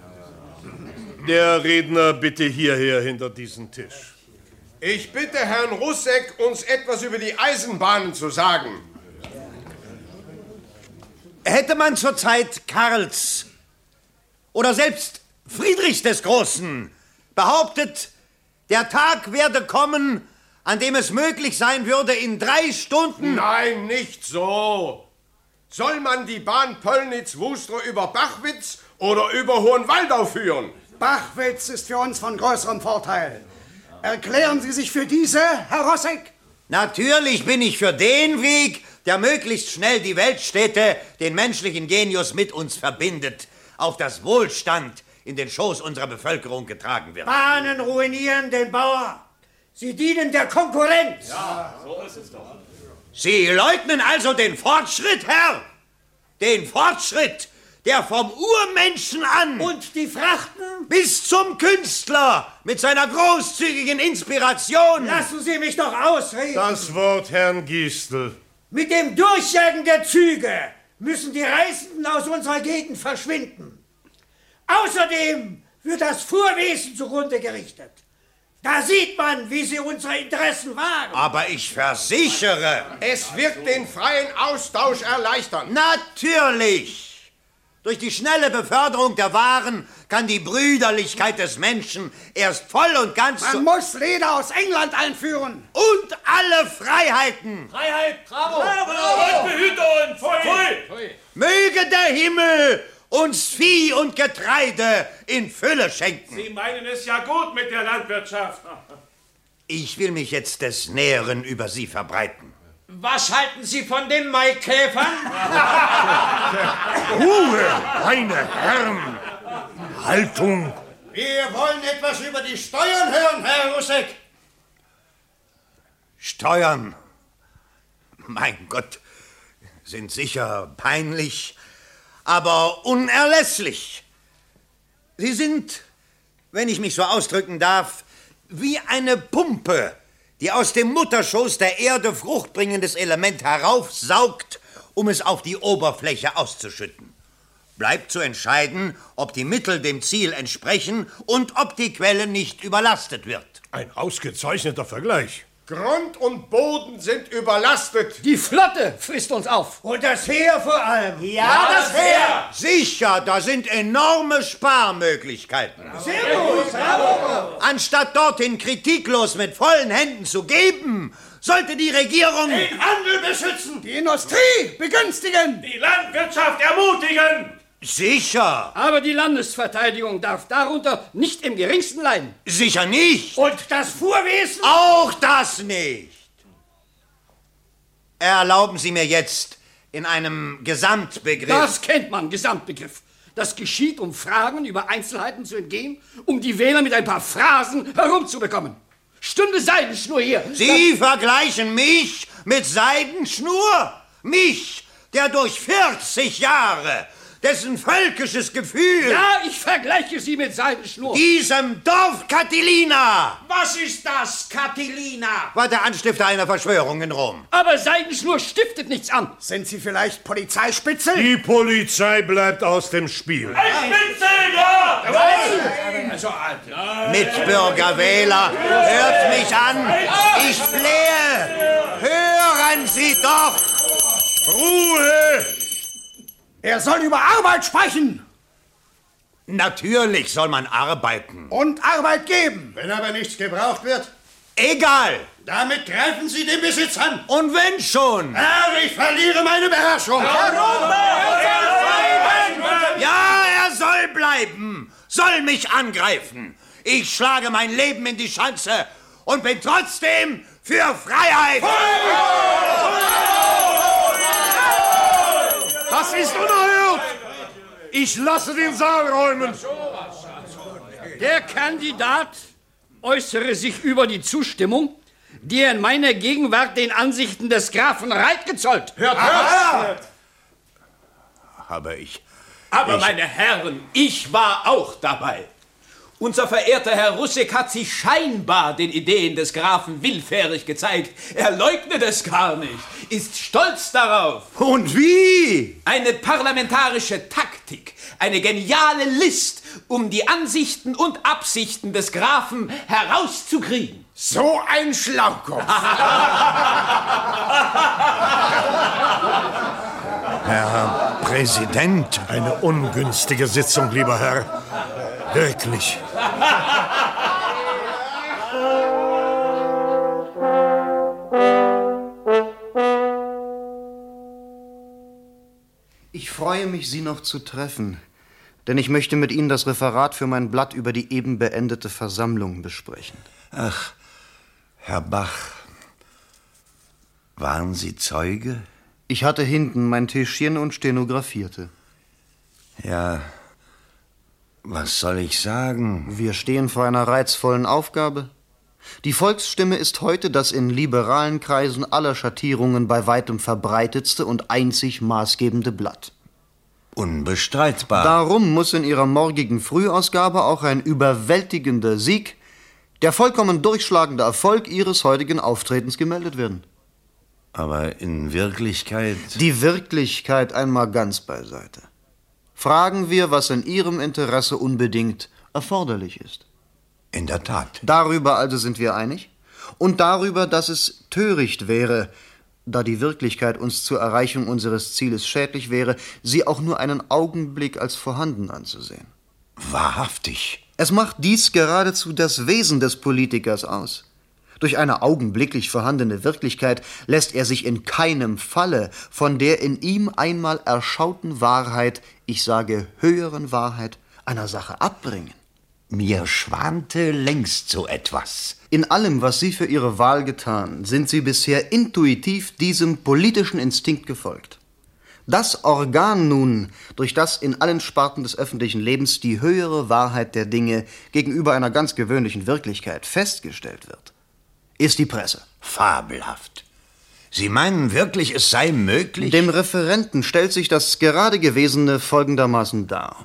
Der Redner bitte hierher hinter diesen Tisch. Ich bitte Herrn Russek, uns etwas über die Eisenbahnen zu sagen. Hätte Hätte man zur Zeit Karls oder selbst Friedrichs des Großen behauptet, der Tag werde kommen, an dem es möglich sein würde, in drei Stunden... Nein, nicht so. Soll man die Bahn Pöllnitz-Wustrow über Bachwitz oder über Hohenwaldau führen? Bachwitz ist für uns von größerem Vorteil. Erklären Sie sich für diese, Herr Rossek? Natürlich bin ich für den Weg, der möglichst schnell die Weltstädte, den menschlichen Genius mit uns verbindet, auf das Wohlstand in den Schoß unserer Bevölkerung getragen wird. Bahnen ruinieren den Bauer. Sie dienen der Konkurrenz. Ja, so ist es doch. Sie leugnen also den Fortschritt, Herr? Den Fortschritt, der vom Urmenschen an... Und die Frachten? Bis zum Künstler mit seiner großzügigen Inspiration. Lassen Sie mich doch ausreden. Das Wort Herrn Gistel. Mit dem Durchjagen der Züge müssen die Reisenden aus unserer Gegend verschwinden. Außerdem wird das Fuhrwesen zugrunde gerichtet. Da sieht man, wie sie unsere Interessen wahren. Aber ich versichere... Es wird den freien Austausch erleichtern. Natürlich! Durch die schnelle Beförderung der Waren kann die Brüderlichkeit des Menschen erst voll und ganz... Man muss Leder aus England einführen. Und alle Freiheiten. Freiheit, bravo! Bravo! Gott behüte uns! Pfui! Pfui! Möge der Himmel uns Vieh und Getreide in Fülle schenken. Sie meinen es ja gut mit der Landwirtschaft. Ich will mich jetzt des Näheren über Sie verbreiten. Was halten Sie von den Maikäfern? Ruhe, meine Herren! Haltung! Wir wollen etwas über die Steuern hören, Herr Russek. Steuern? Mein Gott, sind sicher peinlich, aber unerlässlich. Sie sind, wenn ich mich so ausdrücken darf, wie eine Pumpe, die aus dem Mutterschoß der Erde fruchtbringendes Element heraufsaugt, um es auf die Oberfläche auszuschütten. Bleibt zu entscheiden, ob die Mittel dem Ziel entsprechen und ob die Quelle nicht überlastet wird. Ein ausgezeichneter Vergleich. Grund und Boden sind überlastet. Die Flotte frisst uns auf. Und das Heer vor allem. Ja, ja das Heer. Sicher, da sind enorme Sparmöglichkeiten. Sehr gut. Bravo. Anstatt dorthin kritiklos mit vollen Händen zu geben, sollte die Regierung den Handel beschützen, die Industrie begünstigen, die Landwirtschaft ermutigen. Sicher. Aber die Landesverteidigung darf darunter nicht im geringsten leiden. Sicher nicht. Und das Fuhrwesen? Auch das nicht. Erlauben Sie mir jetzt in einem Gesamtbegriff... Das kennt man, Gesamtbegriff. Das geschieht, um Fragen über Einzelheiten zu entgehen, um die Wähler mit ein paar Phrasen herumzubekommen. Stünde Seidenschnur hier. Sie vergleichen mich mit Seidenschnur? Mich, der durch vierzig Jahre... dessen völkisches Gefühl... Ja, ich vergleiche Sie mit Seidenschnur. Diesem Dorf Catilina. Was ist das, Catilina? War der Anstifter einer Verschwörung in Rom. Aber Seidenschnur stiftet nichts an. Sind Sie vielleicht Polizeispitzel? Die Polizei bleibt aus dem Spiel. Ein Spitzel, ja! Also, Alter. Mitbürger, hört mich an. Ich flehe. Hören Sie doch. Ruhe! Er soll über Arbeit sprechen. Natürlich soll man arbeiten. Und Arbeit geben. Wenn aber nichts gebraucht wird? Egal. Damit greifen Sie den Besitz an. Und wenn schon? Herr, ich verliere meine Beherrschung. Ja, er soll bleiben. Soll mich angreifen. Ich schlage mein Leben in die Schanze und bin trotzdem für Freiheit. Das ist unerhört! Ich lasse den Saal räumen. Der Kandidat äußere sich über die Zustimmung, die er in meiner Gegenwart den Ansichten des Grafen Reit gezollt. Hört, hört! Aber ich... Aber ich, meine Herren, ich war auch dabei. Unser verehrter Herr Russek hat sich scheinbar den Ideen des Grafen willfährig gezeigt. Er leugnet es gar nicht, ist stolz darauf. Und wie? Eine parlamentarische Taktik, eine geniale List, um die Ansichten und Absichten des Grafen herauszukriegen. So ein Schlaukopf. Herr Präsident! Eine ungünstige Sitzung, lieber Herr. Wirklich. Ich freue mich, Sie noch zu treffen, denn ich möchte mit Ihnen das Referat für mein Blatt über die eben beendete Versammlung besprechen. Ach, Herr Bach, waren Sie Zeuge? Ich hatte hinten mein Tischchen und stenografierte. Ja, was soll ich sagen? Wir stehen vor einer reizvollen Aufgabe. Die Volksstimme ist heute das in liberalen Kreisen aller Schattierungen bei weitem verbreitetste und einzig maßgebende Blatt. Unbestreitbar. Darum muss in ihrer morgigen Frühausgabe auch ein überwältigender Sieg, der vollkommen durchschlagende Erfolg ihres heutigen Auftretens gemeldet werden. Aber in Wirklichkeit... Die Wirklichkeit einmal ganz beiseite. Fragen wir, was in Ihrem Interesse unbedingt erforderlich ist. In der Tat. Darüber also sind wir einig. Und darüber, dass es töricht wäre, da die Wirklichkeit uns zur Erreichung unseres Zieles schädlich wäre, sie auch nur einen Augenblick als vorhanden anzusehen. Wahrhaftig. Es macht dies geradezu das Wesen des Politikers aus. Durch eine augenblicklich vorhandene Wirklichkeit lässt er sich in keinem Falle von der in ihm einmal erschauten Wahrheit, ich sage höheren Wahrheit, einer Sache abbringen. Mir schwante längst so etwas. In allem, was Sie für Ihre Wahl getan, sind Sie bisher intuitiv diesem politischen Instinkt gefolgt. Das Organ nun, durch das in allen Sparten des öffentlichen Lebens die höhere Wahrheit der Dinge gegenüber einer ganz gewöhnlichen Wirklichkeit festgestellt wird, ist die Presse. Fabelhaft. Sie meinen wirklich, es sei möglich? Dem Referenten stellt sich das gerade Gewesene folgendermaßen dar.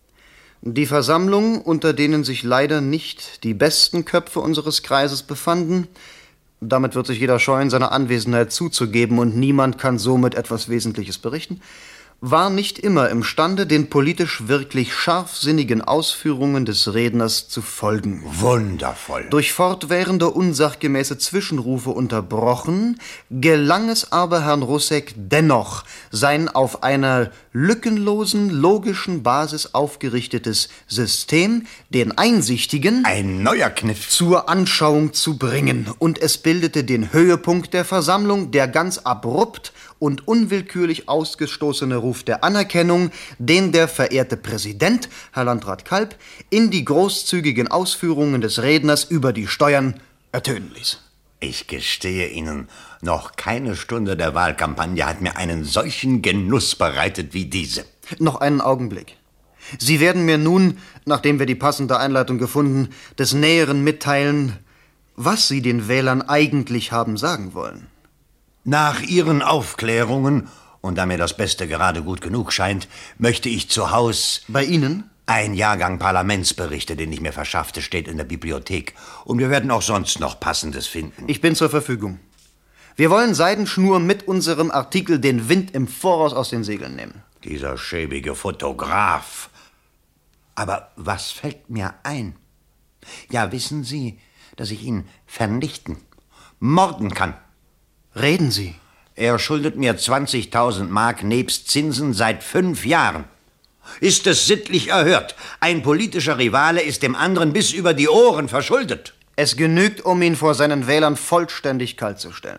Die Versammlung, unter denen sich leider nicht die besten Köpfe unseres Kreises befanden, damit wird sich jeder scheuen, seine Anwesenheit zuzugeben, und niemand kann somit etwas Wesentliches berichten, war nicht immer imstande, den politisch wirklich scharfsinnigen Ausführungen des Redners zu folgen. Wundervoll. Durch fortwährende unsachgemäße Zwischenrufe unterbrochen, gelang es aber Herrn Rusek dennoch, sein auf einer lückenlosen, logischen Basis aufgerichtetes System, den Einsichtigen, ein neuer Kniff, zur Anschauung zu bringen. Und es bildete den Höhepunkt der Versammlung, der ganz abrupt und unwillkürlich ausgestoßene Ruf der Anerkennung, den der verehrte Präsident, Herr Landrat Kalb, in die großzügigen Ausführungen des Redners über die Steuern ertönen ließ. Ich gestehe Ihnen, noch keine Stunde der Wahlkampagne hat mir einen solchen Genuss bereitet wie diese. Noch einen Augenblick. Sie werden mir nun, nachdem wir die passende Einleitung gefunden, des Näheren mitteilen, was Sie den Wählern eigentlich haben sagen wollen. Nach Ihren Aufklärungen, und da mir das Beste gerade gut genug scheint, möchte ich zu Haus... Bei Ihnen? Ein Jahrgang Parlamentsberichte, den ich mir verschaffte, steht in der Bibliothek. Und wir werden auch sonst noch Passendes finden. Ich bin zur Verfügung. Wir wollen Seidenschnur mit unserem Artikel den Wind im Voraus aus den Segeln nehmen. Dieser schäbige Fotograf. Aber was fällt mir ein? Ja, wissen Sie, dass ich ihn vernichten, morden kann. Reden Sie? Er schuldet mir zwanzigtausend Mark nebst Zinsen seit fünf Jahren. Ist es sittlich erhört? Ein politischer Rivale ist dem anderen bis über die Ohren verschuldet. Es genügt, um ihn vor seinen Wählern vollständig kaltzustellen.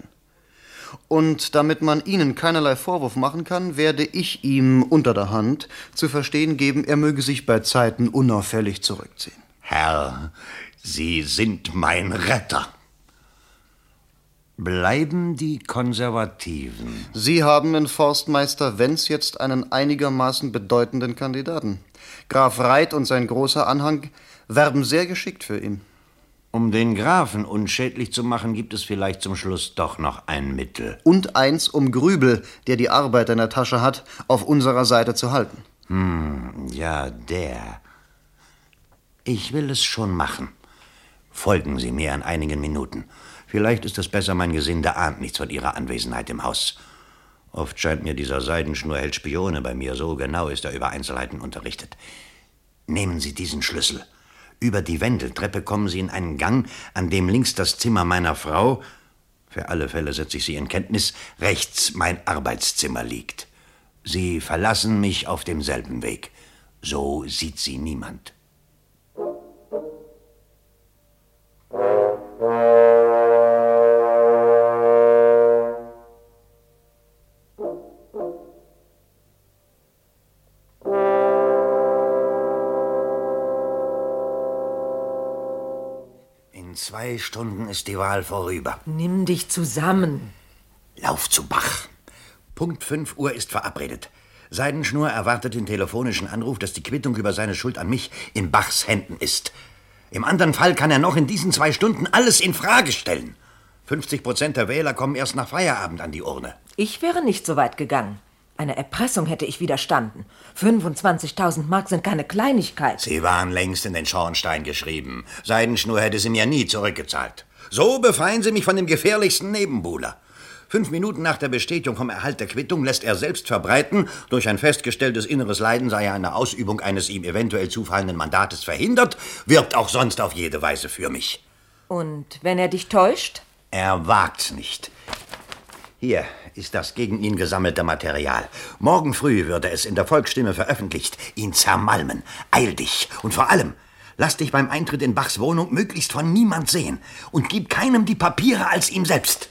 Und damit man Ihnen keinerlei Vorwurf machen kann, werde ich ihm unter der Hand zu verstehen geben, er möge sich bei Zeiten unauffällig zurückziehen. Herr, Sie sind mein Retter. Bleiben die Konservativen? Sie haben in Forstmeister Wenz jetzt einen einigermaßen bedeutenden Kandidaten. Graf Reit und sein großer Anhang werben sehr geschickt für ihn. Um den Grafen unschädlich zu machen, gibt es vielleicht zum Schluss doch noch ein Mittel. Und eins, um Grübel, der die Arbeit in der Tasche hat, auf unserer Seite zu halten. Hm, ja, der. Ich will es schon machen. Folgen Sie mir in einigen Minuten. Vielleicht ist es besser, mein Gesinde ahnt nichts von Ihrer Anwesenheit im Haus. Oft scheint mir dieser Seidenschnurheld Spione bei mir, so genau ist er über Einzelheiten unterrichtet. Nehmen Sie diesen Schlüssel. Über die Wendeltreppe kommen Sie in einen Gang, an dem links das Zimmer meiner Frau, für alle Fälle setze ich Sie in Kenntnis, rechts mein Arbeitszimmer liegt. Sie verlassen mich auf demselben Weg. So sieht sie niemand. In zwei Stunden ist die Wahl vorüber. Nimm dich zusammen. Lauf zu Bach. Punkt fünf Uhr ist verabredet. Seidenschnur erwartet den telefonischen Anruf, dass die Quittung über seine Schuld an mich in Bachs Händen ist. Im anderen Fall kann er noch in diesen zwei Stunden alles in Frage stellen. fünfzig Prozent der Wähler kommen erst nach Feierabend an die Urne. Ich wäre nicht so weit gegangen. Einer Erpressung hätte ich widerstanden. fünfundzwanzigtausend Mark sind keine Kleinigkeit. Sie waren längst in den Schornstein geschrieben. Seidenschnur hätte sie mir nie zurückgezahlt. So befreien Sie mich von dem gefährlichsten Nebenbuhler. Fünf Minuten nach der Bestätigung vom Erhalt der Quittung lässt er selbst verbreiten, durch ein festgestelltes inneres Leiden sei er an der Ausübung eines ihm eventuell zufallenden Mandates verhindert, wirbt auch sonst auf jede Weise für mich. Und wenn er dich täuscht? Er wagt's nicht. Hier ist das gegen ihn gesammelte Material. Morgen früh würde es in der Volksstimme veröffentlicht. Ihn zermalmen. Eil dich. Und vor allem, lass dich beim Eintritt in Bachs Wohnung möglichst von niemand sehen. Und gib keinem die Papiere als ihm selbst.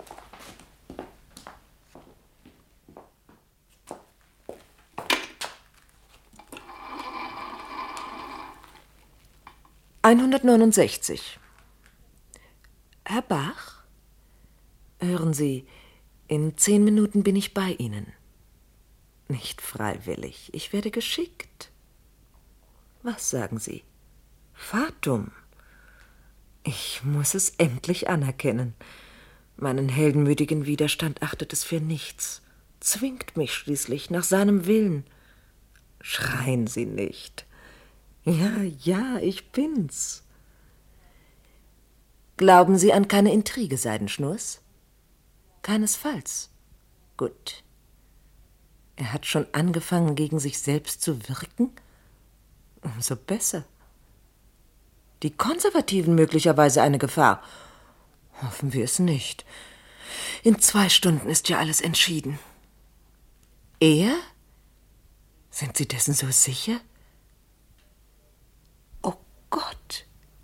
hundertneunundsechzig. Herr Bach? Hören Sie, in zehn Minuten bin ich bei Ihnen. Nicht freiwillig, ich werde geschickt. Was sagen Sie? Fatum. Ich muss es endlich anerkennen. Meinen heldenmütigen Widerstand achtet es für nichts. Zwingt mich schließlich nach seinem Willen. Schreien Sie nicht. Ja, ja, ich bin's. Glauben Sie an keine Intrige, Seidenschnurs? Keinesfalls. Gut. Er hat schon angefangen, gegen sich selbst zu wirken? Umso besser. Die Konservativen möglicherweise eine Gefahr? Hoffen wir es nicht. In zwei Stunden ist ja alles entschieden. Er? Sind Sie dessen so sicher? Oh Gott!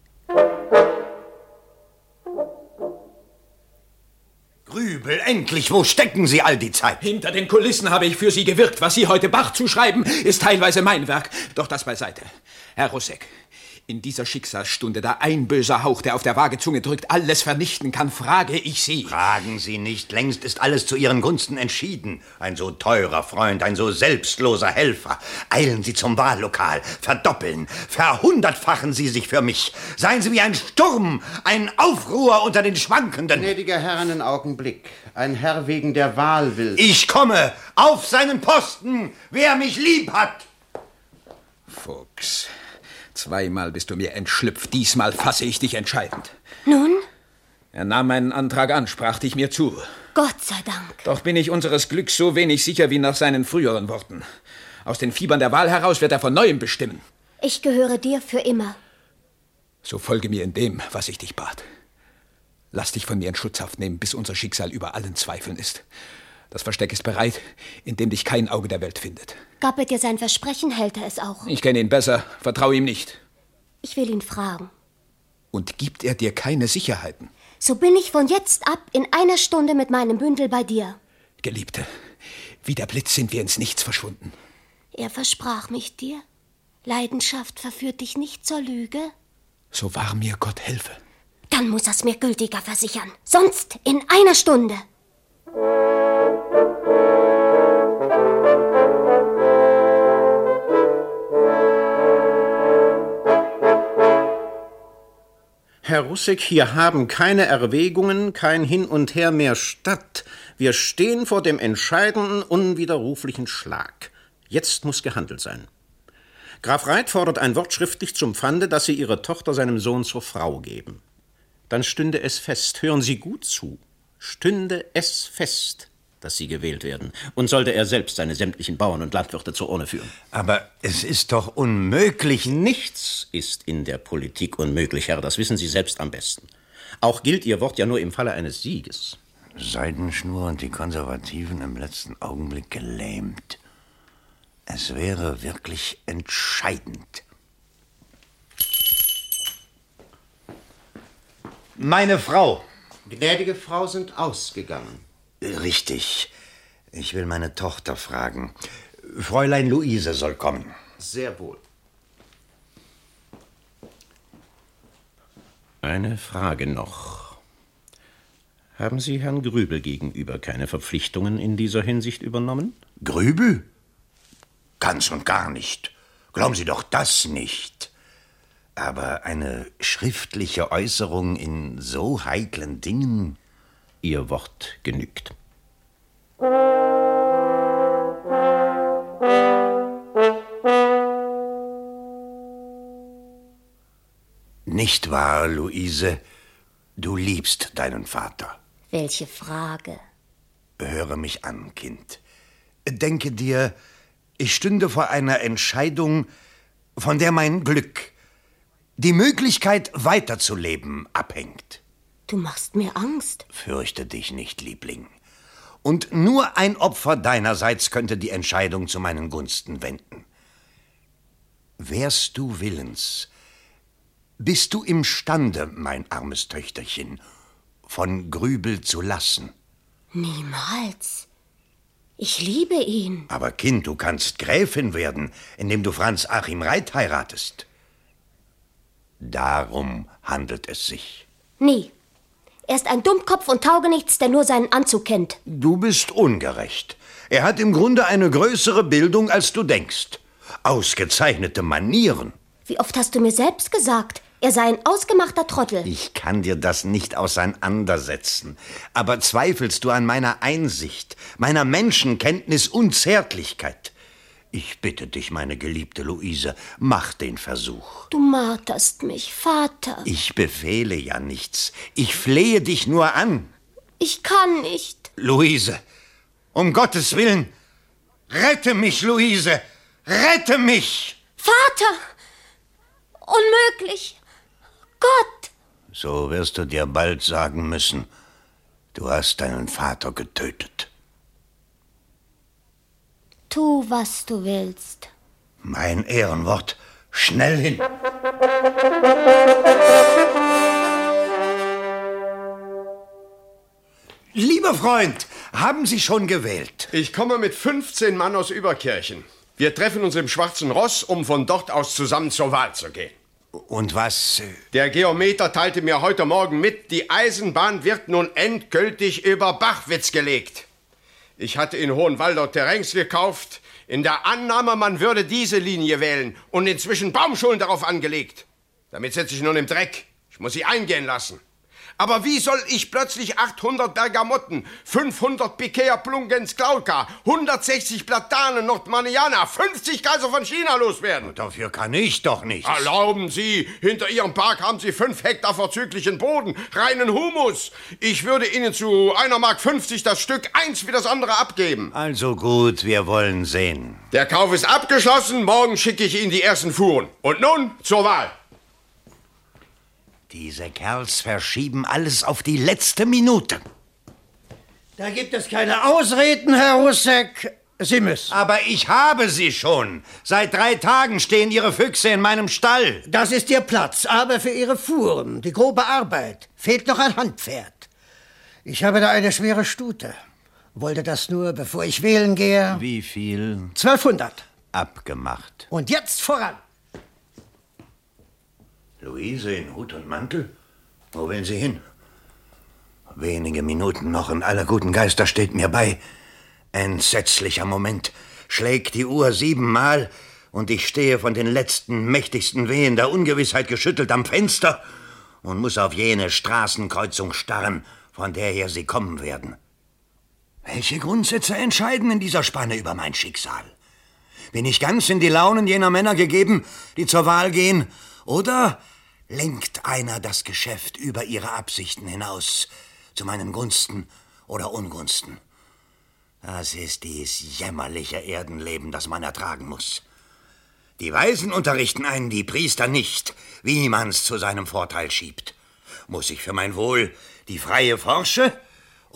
Grübel, endlich! Wo stecken Sie all die Zeit? Hinter den Kulissen habe ich für Sie gewirkt. Was Sie heute Bach zuschreiben, ist teilweise mein Werk. Doch das beiseite. Herr Russek, in dieser Schicksalsstunde, da ein böser Hauch, der auf der Waagezunge drückt, alles vernichten kann, frage ich Sie. Fragen Sie nicht. Längst ist alles zu Ihren Gunsten entschieden. Ein so teurer Freund, ein so selbstloser Helfer. Eilen Sie zum Wahllokal, verdoppeln, verhundertfachen Sie sich für mich. Seien Sie wie ein Sturm, ein Aufruhr unter den Schwankenden. Gnädiger Herr, einen Augenblick. Ein Herr wegen der Wahl will... Ich komme auf seinen Posten, wer mich lieb hat. Fuchs. Zweimal bist du mir entschlüpft, diesmal fasse ich dich entscheidend. Nun? Er nahm meinen Antrag an, sprach dich mir zu. Gott sei Dank. Doch bin ich unseres Glücks so wenig sicher wie nach seinen früheren Worten. Aus den Fiebern der Wahl heraus wird er von Neuem bestimmen. Ich gehöre dir für immer. So folge mir in dem, was ich dich bat. Lass dich von mir in Schutzhaft nehmen, bis unser Schicksal über allen Zweifeln ist. Das Versteck ist bereit, in dem dich kein Auge der Welt findet. Gab er dir sein Versprechen, hält er es auch. Ich kenne ihn besser, vertraue ihm nicht. Ich will ihn fragen. Und gibt er dir keine Sicherheiten? So bin ich von jetzt ab in einer Stunde mit meinem Bündel bei dir. Geliebte, wie der Blitz sind wir ins Nichts verschwunden. Er versprach mich dir. Leidenschaft verführt dich nicht zur Lüge. So wahr mir Gott helfe. Dann muss er's mir gültiger versichern. Sonst in einer Stunde. Herr Russek, hier haben keine Erwägungen, kein Hin und Her mehr statt. Wir stehen vor dem entscheidenden, unwiderruflichen Schlag. Jetzt muss gehandelt sein. Graf Reit fordert ein Wort schriftlich zum Pfande, dass Sie Ihre Tochter seinem Sohn zur Frau geben. Dann stünde es fest, hören Sie gut zu, stünde es fest, dass Sie gewählt werden. Und sollte er selbst seine sämtlichen Bauern und Landwirte zur Urne führen. Aber es ist doch unmöglich. Nichts ist in der Politik unmöglich, Herr. Das wissen Sie selbst am besten. Auch gilt Ihr Wort ja nur im Falle eines Sieges. Seidenschnur und die Konservativen im letzten Augenblick gelähmt. Es wäre wirklich entscheidend. Meine Frau. Gnädige Frau sind ausgegangen. Richtig. Ich will meine Tochter fragen. Fräulein Luise soll kommen. Sehr wohl. Eine Frage noch. Haben Sie Herrn Grübel gegenüber keine Verpflichtungen in dieser Hinsicht übernommen? Grübel? Ganz und gar nicht. Glauben Sie doch das nicht. Aber eine schriftliche Äußerung in so heiklen Dingen? Ihr Wort genügt. Nicht wahr, Luise? Du liebst deinen Vater. Welche Frage? Höre mich an, Kind. Denke dir, ich stünde vor einer Entscheidung, von der mein Glück, die Möglichkeit weiterzuleben, abhängt. Du machst mir Angst. Fürchte dich nicht, Liebling. Und nur ein Opfer deinerseits könnte die Entscheidung zu meinen Gunsten wenden. Wärst du willens, bist du imstande, mein armes Töchterchen, von Grübel zu lassen? Niemals. Ich liebe ihn. Aber Kind, du kannst Gräfin werden, indem du Franz Achim Reit heiratest. Darum handelt es sich. Nie. Er ist ein Dummkopf und Taugenichts, der nur seinen Anzug kennt. Du bist ungerecht. Er hat im Grunde eine größere Bildung, als du denkst. Ausgezeichnete Manieren. Wie oft hast du mir selbst gesagt, er sei ein ausgemachter Trottel? Ich kann dir das nicht auseinandersetzen. Aber zweifelst du an meiner Einsicht, meiner Menschenkenntnis und Zärtlichkeit? Ich bitte dich, meine geliebte Luise, mach den Versuch. Du marterst mich, Vater. Ich befehle ja nichts. Ich flehe dich nur an. Ich kann nicht. Luise, um Gottes Willen, rette mich, Luise, rette mich! Vater! Unmöglich! Gott! So wirst du dir bald sagen müssen, du hast deinen Vater getötet. Tu, was du willst. Mein Ehrenwort, schnell hin! Lieber Freund, haben Sie schon gewählt? Ich komme mit fünfzehn Mann aus Überkirchen. Wir treffen uns im Schwarzen Ross, um von dort aus zusammen zur Wahl zu gehen. Und was? Der Geometer teilte mir heute Morgen mit, die Eisenbahn wird nun endgültig über Bachwitz gelegt. Ich hatte in Hohenwaldau Terrains gekauft, in der Annahme, man würde diese Linie wählen und inzwischen Baumschulen darauf angelegt. Damit sitze ich nun im Dreck. Ich muss sie eingehen lassen. Aber wie soll ich plötzlich achthundert Bergamotten, fünfhundert Pikea Plungens Glauca, hundertsechzig Platanen Nordmaniana, fünfzig Kaiser von China loswerden? Dafür kann ich doch nichts. Erlauben Sie, hinter Ihrem Park haben Sie fünf Hektar vorzüglichen Boden, reinen Humus. Ich würde Ihnen zu einer Mark fünfzig das Stück eins wie das andere abgeben. Also gut, wir wollen sehen. Der Kauf ist abgeschlossen, morgen schicke ich Ihnen die ersten Fuhren. Und nun zur Wahl. Diese Kerls verschieben alles auf die letzte Minute. Da gibt es keine Ausreden, Herr Russek. Sie müssen. Aber ich habe sie schon. Seit drei Tagen stehen Ihre Füchse in meinem Stall. Das ist Ihr Platz, aber für Ihre Fuhren, die grobe Arbeit, fehlt noch ein Handpferd. Ich habe da eine schwere Stute. Wollte das nur, bevor ich wählen gehe. Wie viel? Zwölfhundert. Abgemacht. Und jetzt voran. Luise in Hut und Mantel? Wo will sie hin? Wenige Minuten noch und aller guten Geister steht mir bei. Entsetzlicher Moment. Schlägt die Uhr siebenmal und ich stehe von den letzten mächtigsten Wehen der Ungewissheit geschüttelt am Fenster und muss auf jene Straßenkreuzung starren, von der her sie kommen werden. Welche Grundsätze entscheiden in dieser Spanne über mein Schicksal? Bin ich ganz in die Launen jener Männer gegeben, die zur Wahl gehen? Oder lenkt einer das Geschäft über ihre Absichten hinaus, zu meinen Gunsten oder Ungunsten? Das ist dies jämmerliche Erdenleben, das man ertragen muss. Die Weisen unterrichten einen, die Priester nicht, wie man's zu seinem Vorteil schiebt. Muss ich für mein Wohl die freie Forsche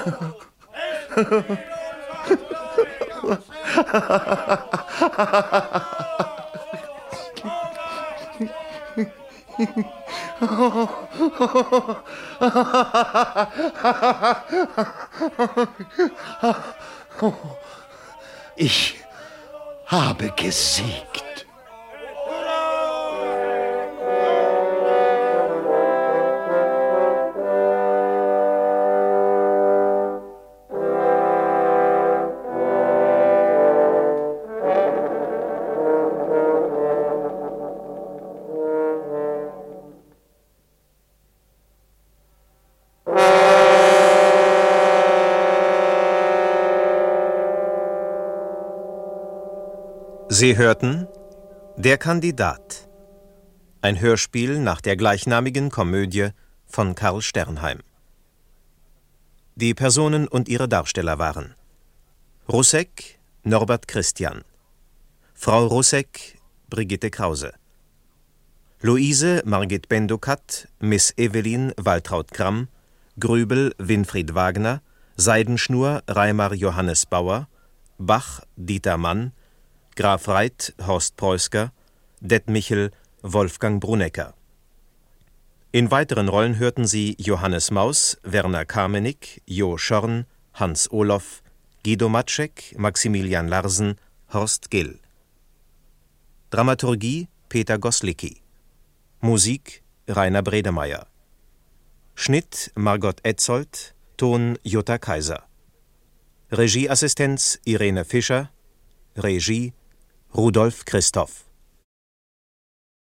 Ich habe gesiegt. Sie hörten Der Kandidat, ein Hörspiel nach der gleichnamigen Komödie von Karl Sternheim. Die Personen und ihre Darsteller waren: Rusek, Norbert Christian; Frau Rusek, Brigitte Krause; Luise Margit Bendokat, Miss Evelyn Waltraud Kramm; Grübel Winfried Wagner; Seidenschnur Reimar Johannes Bauer; Bach Dieter Mann; Graf Reit Horst Preusker; Detmichel Wolfgang Brunecker. In weiteren Rollen hörten Sie Johannes Maus, Werner Kamenik, Jo Schorn, Hans Olof, Guido Matschek, Maximilian Larsen, Horst Gill. Dramaturgie Peter Goslicki. Musik Rainer Bredemeier. Schnitt Margot Etzold, Ton Jutta Kaiser. Regieassistenz Irene Fischer. Regie Rudolf Christoph.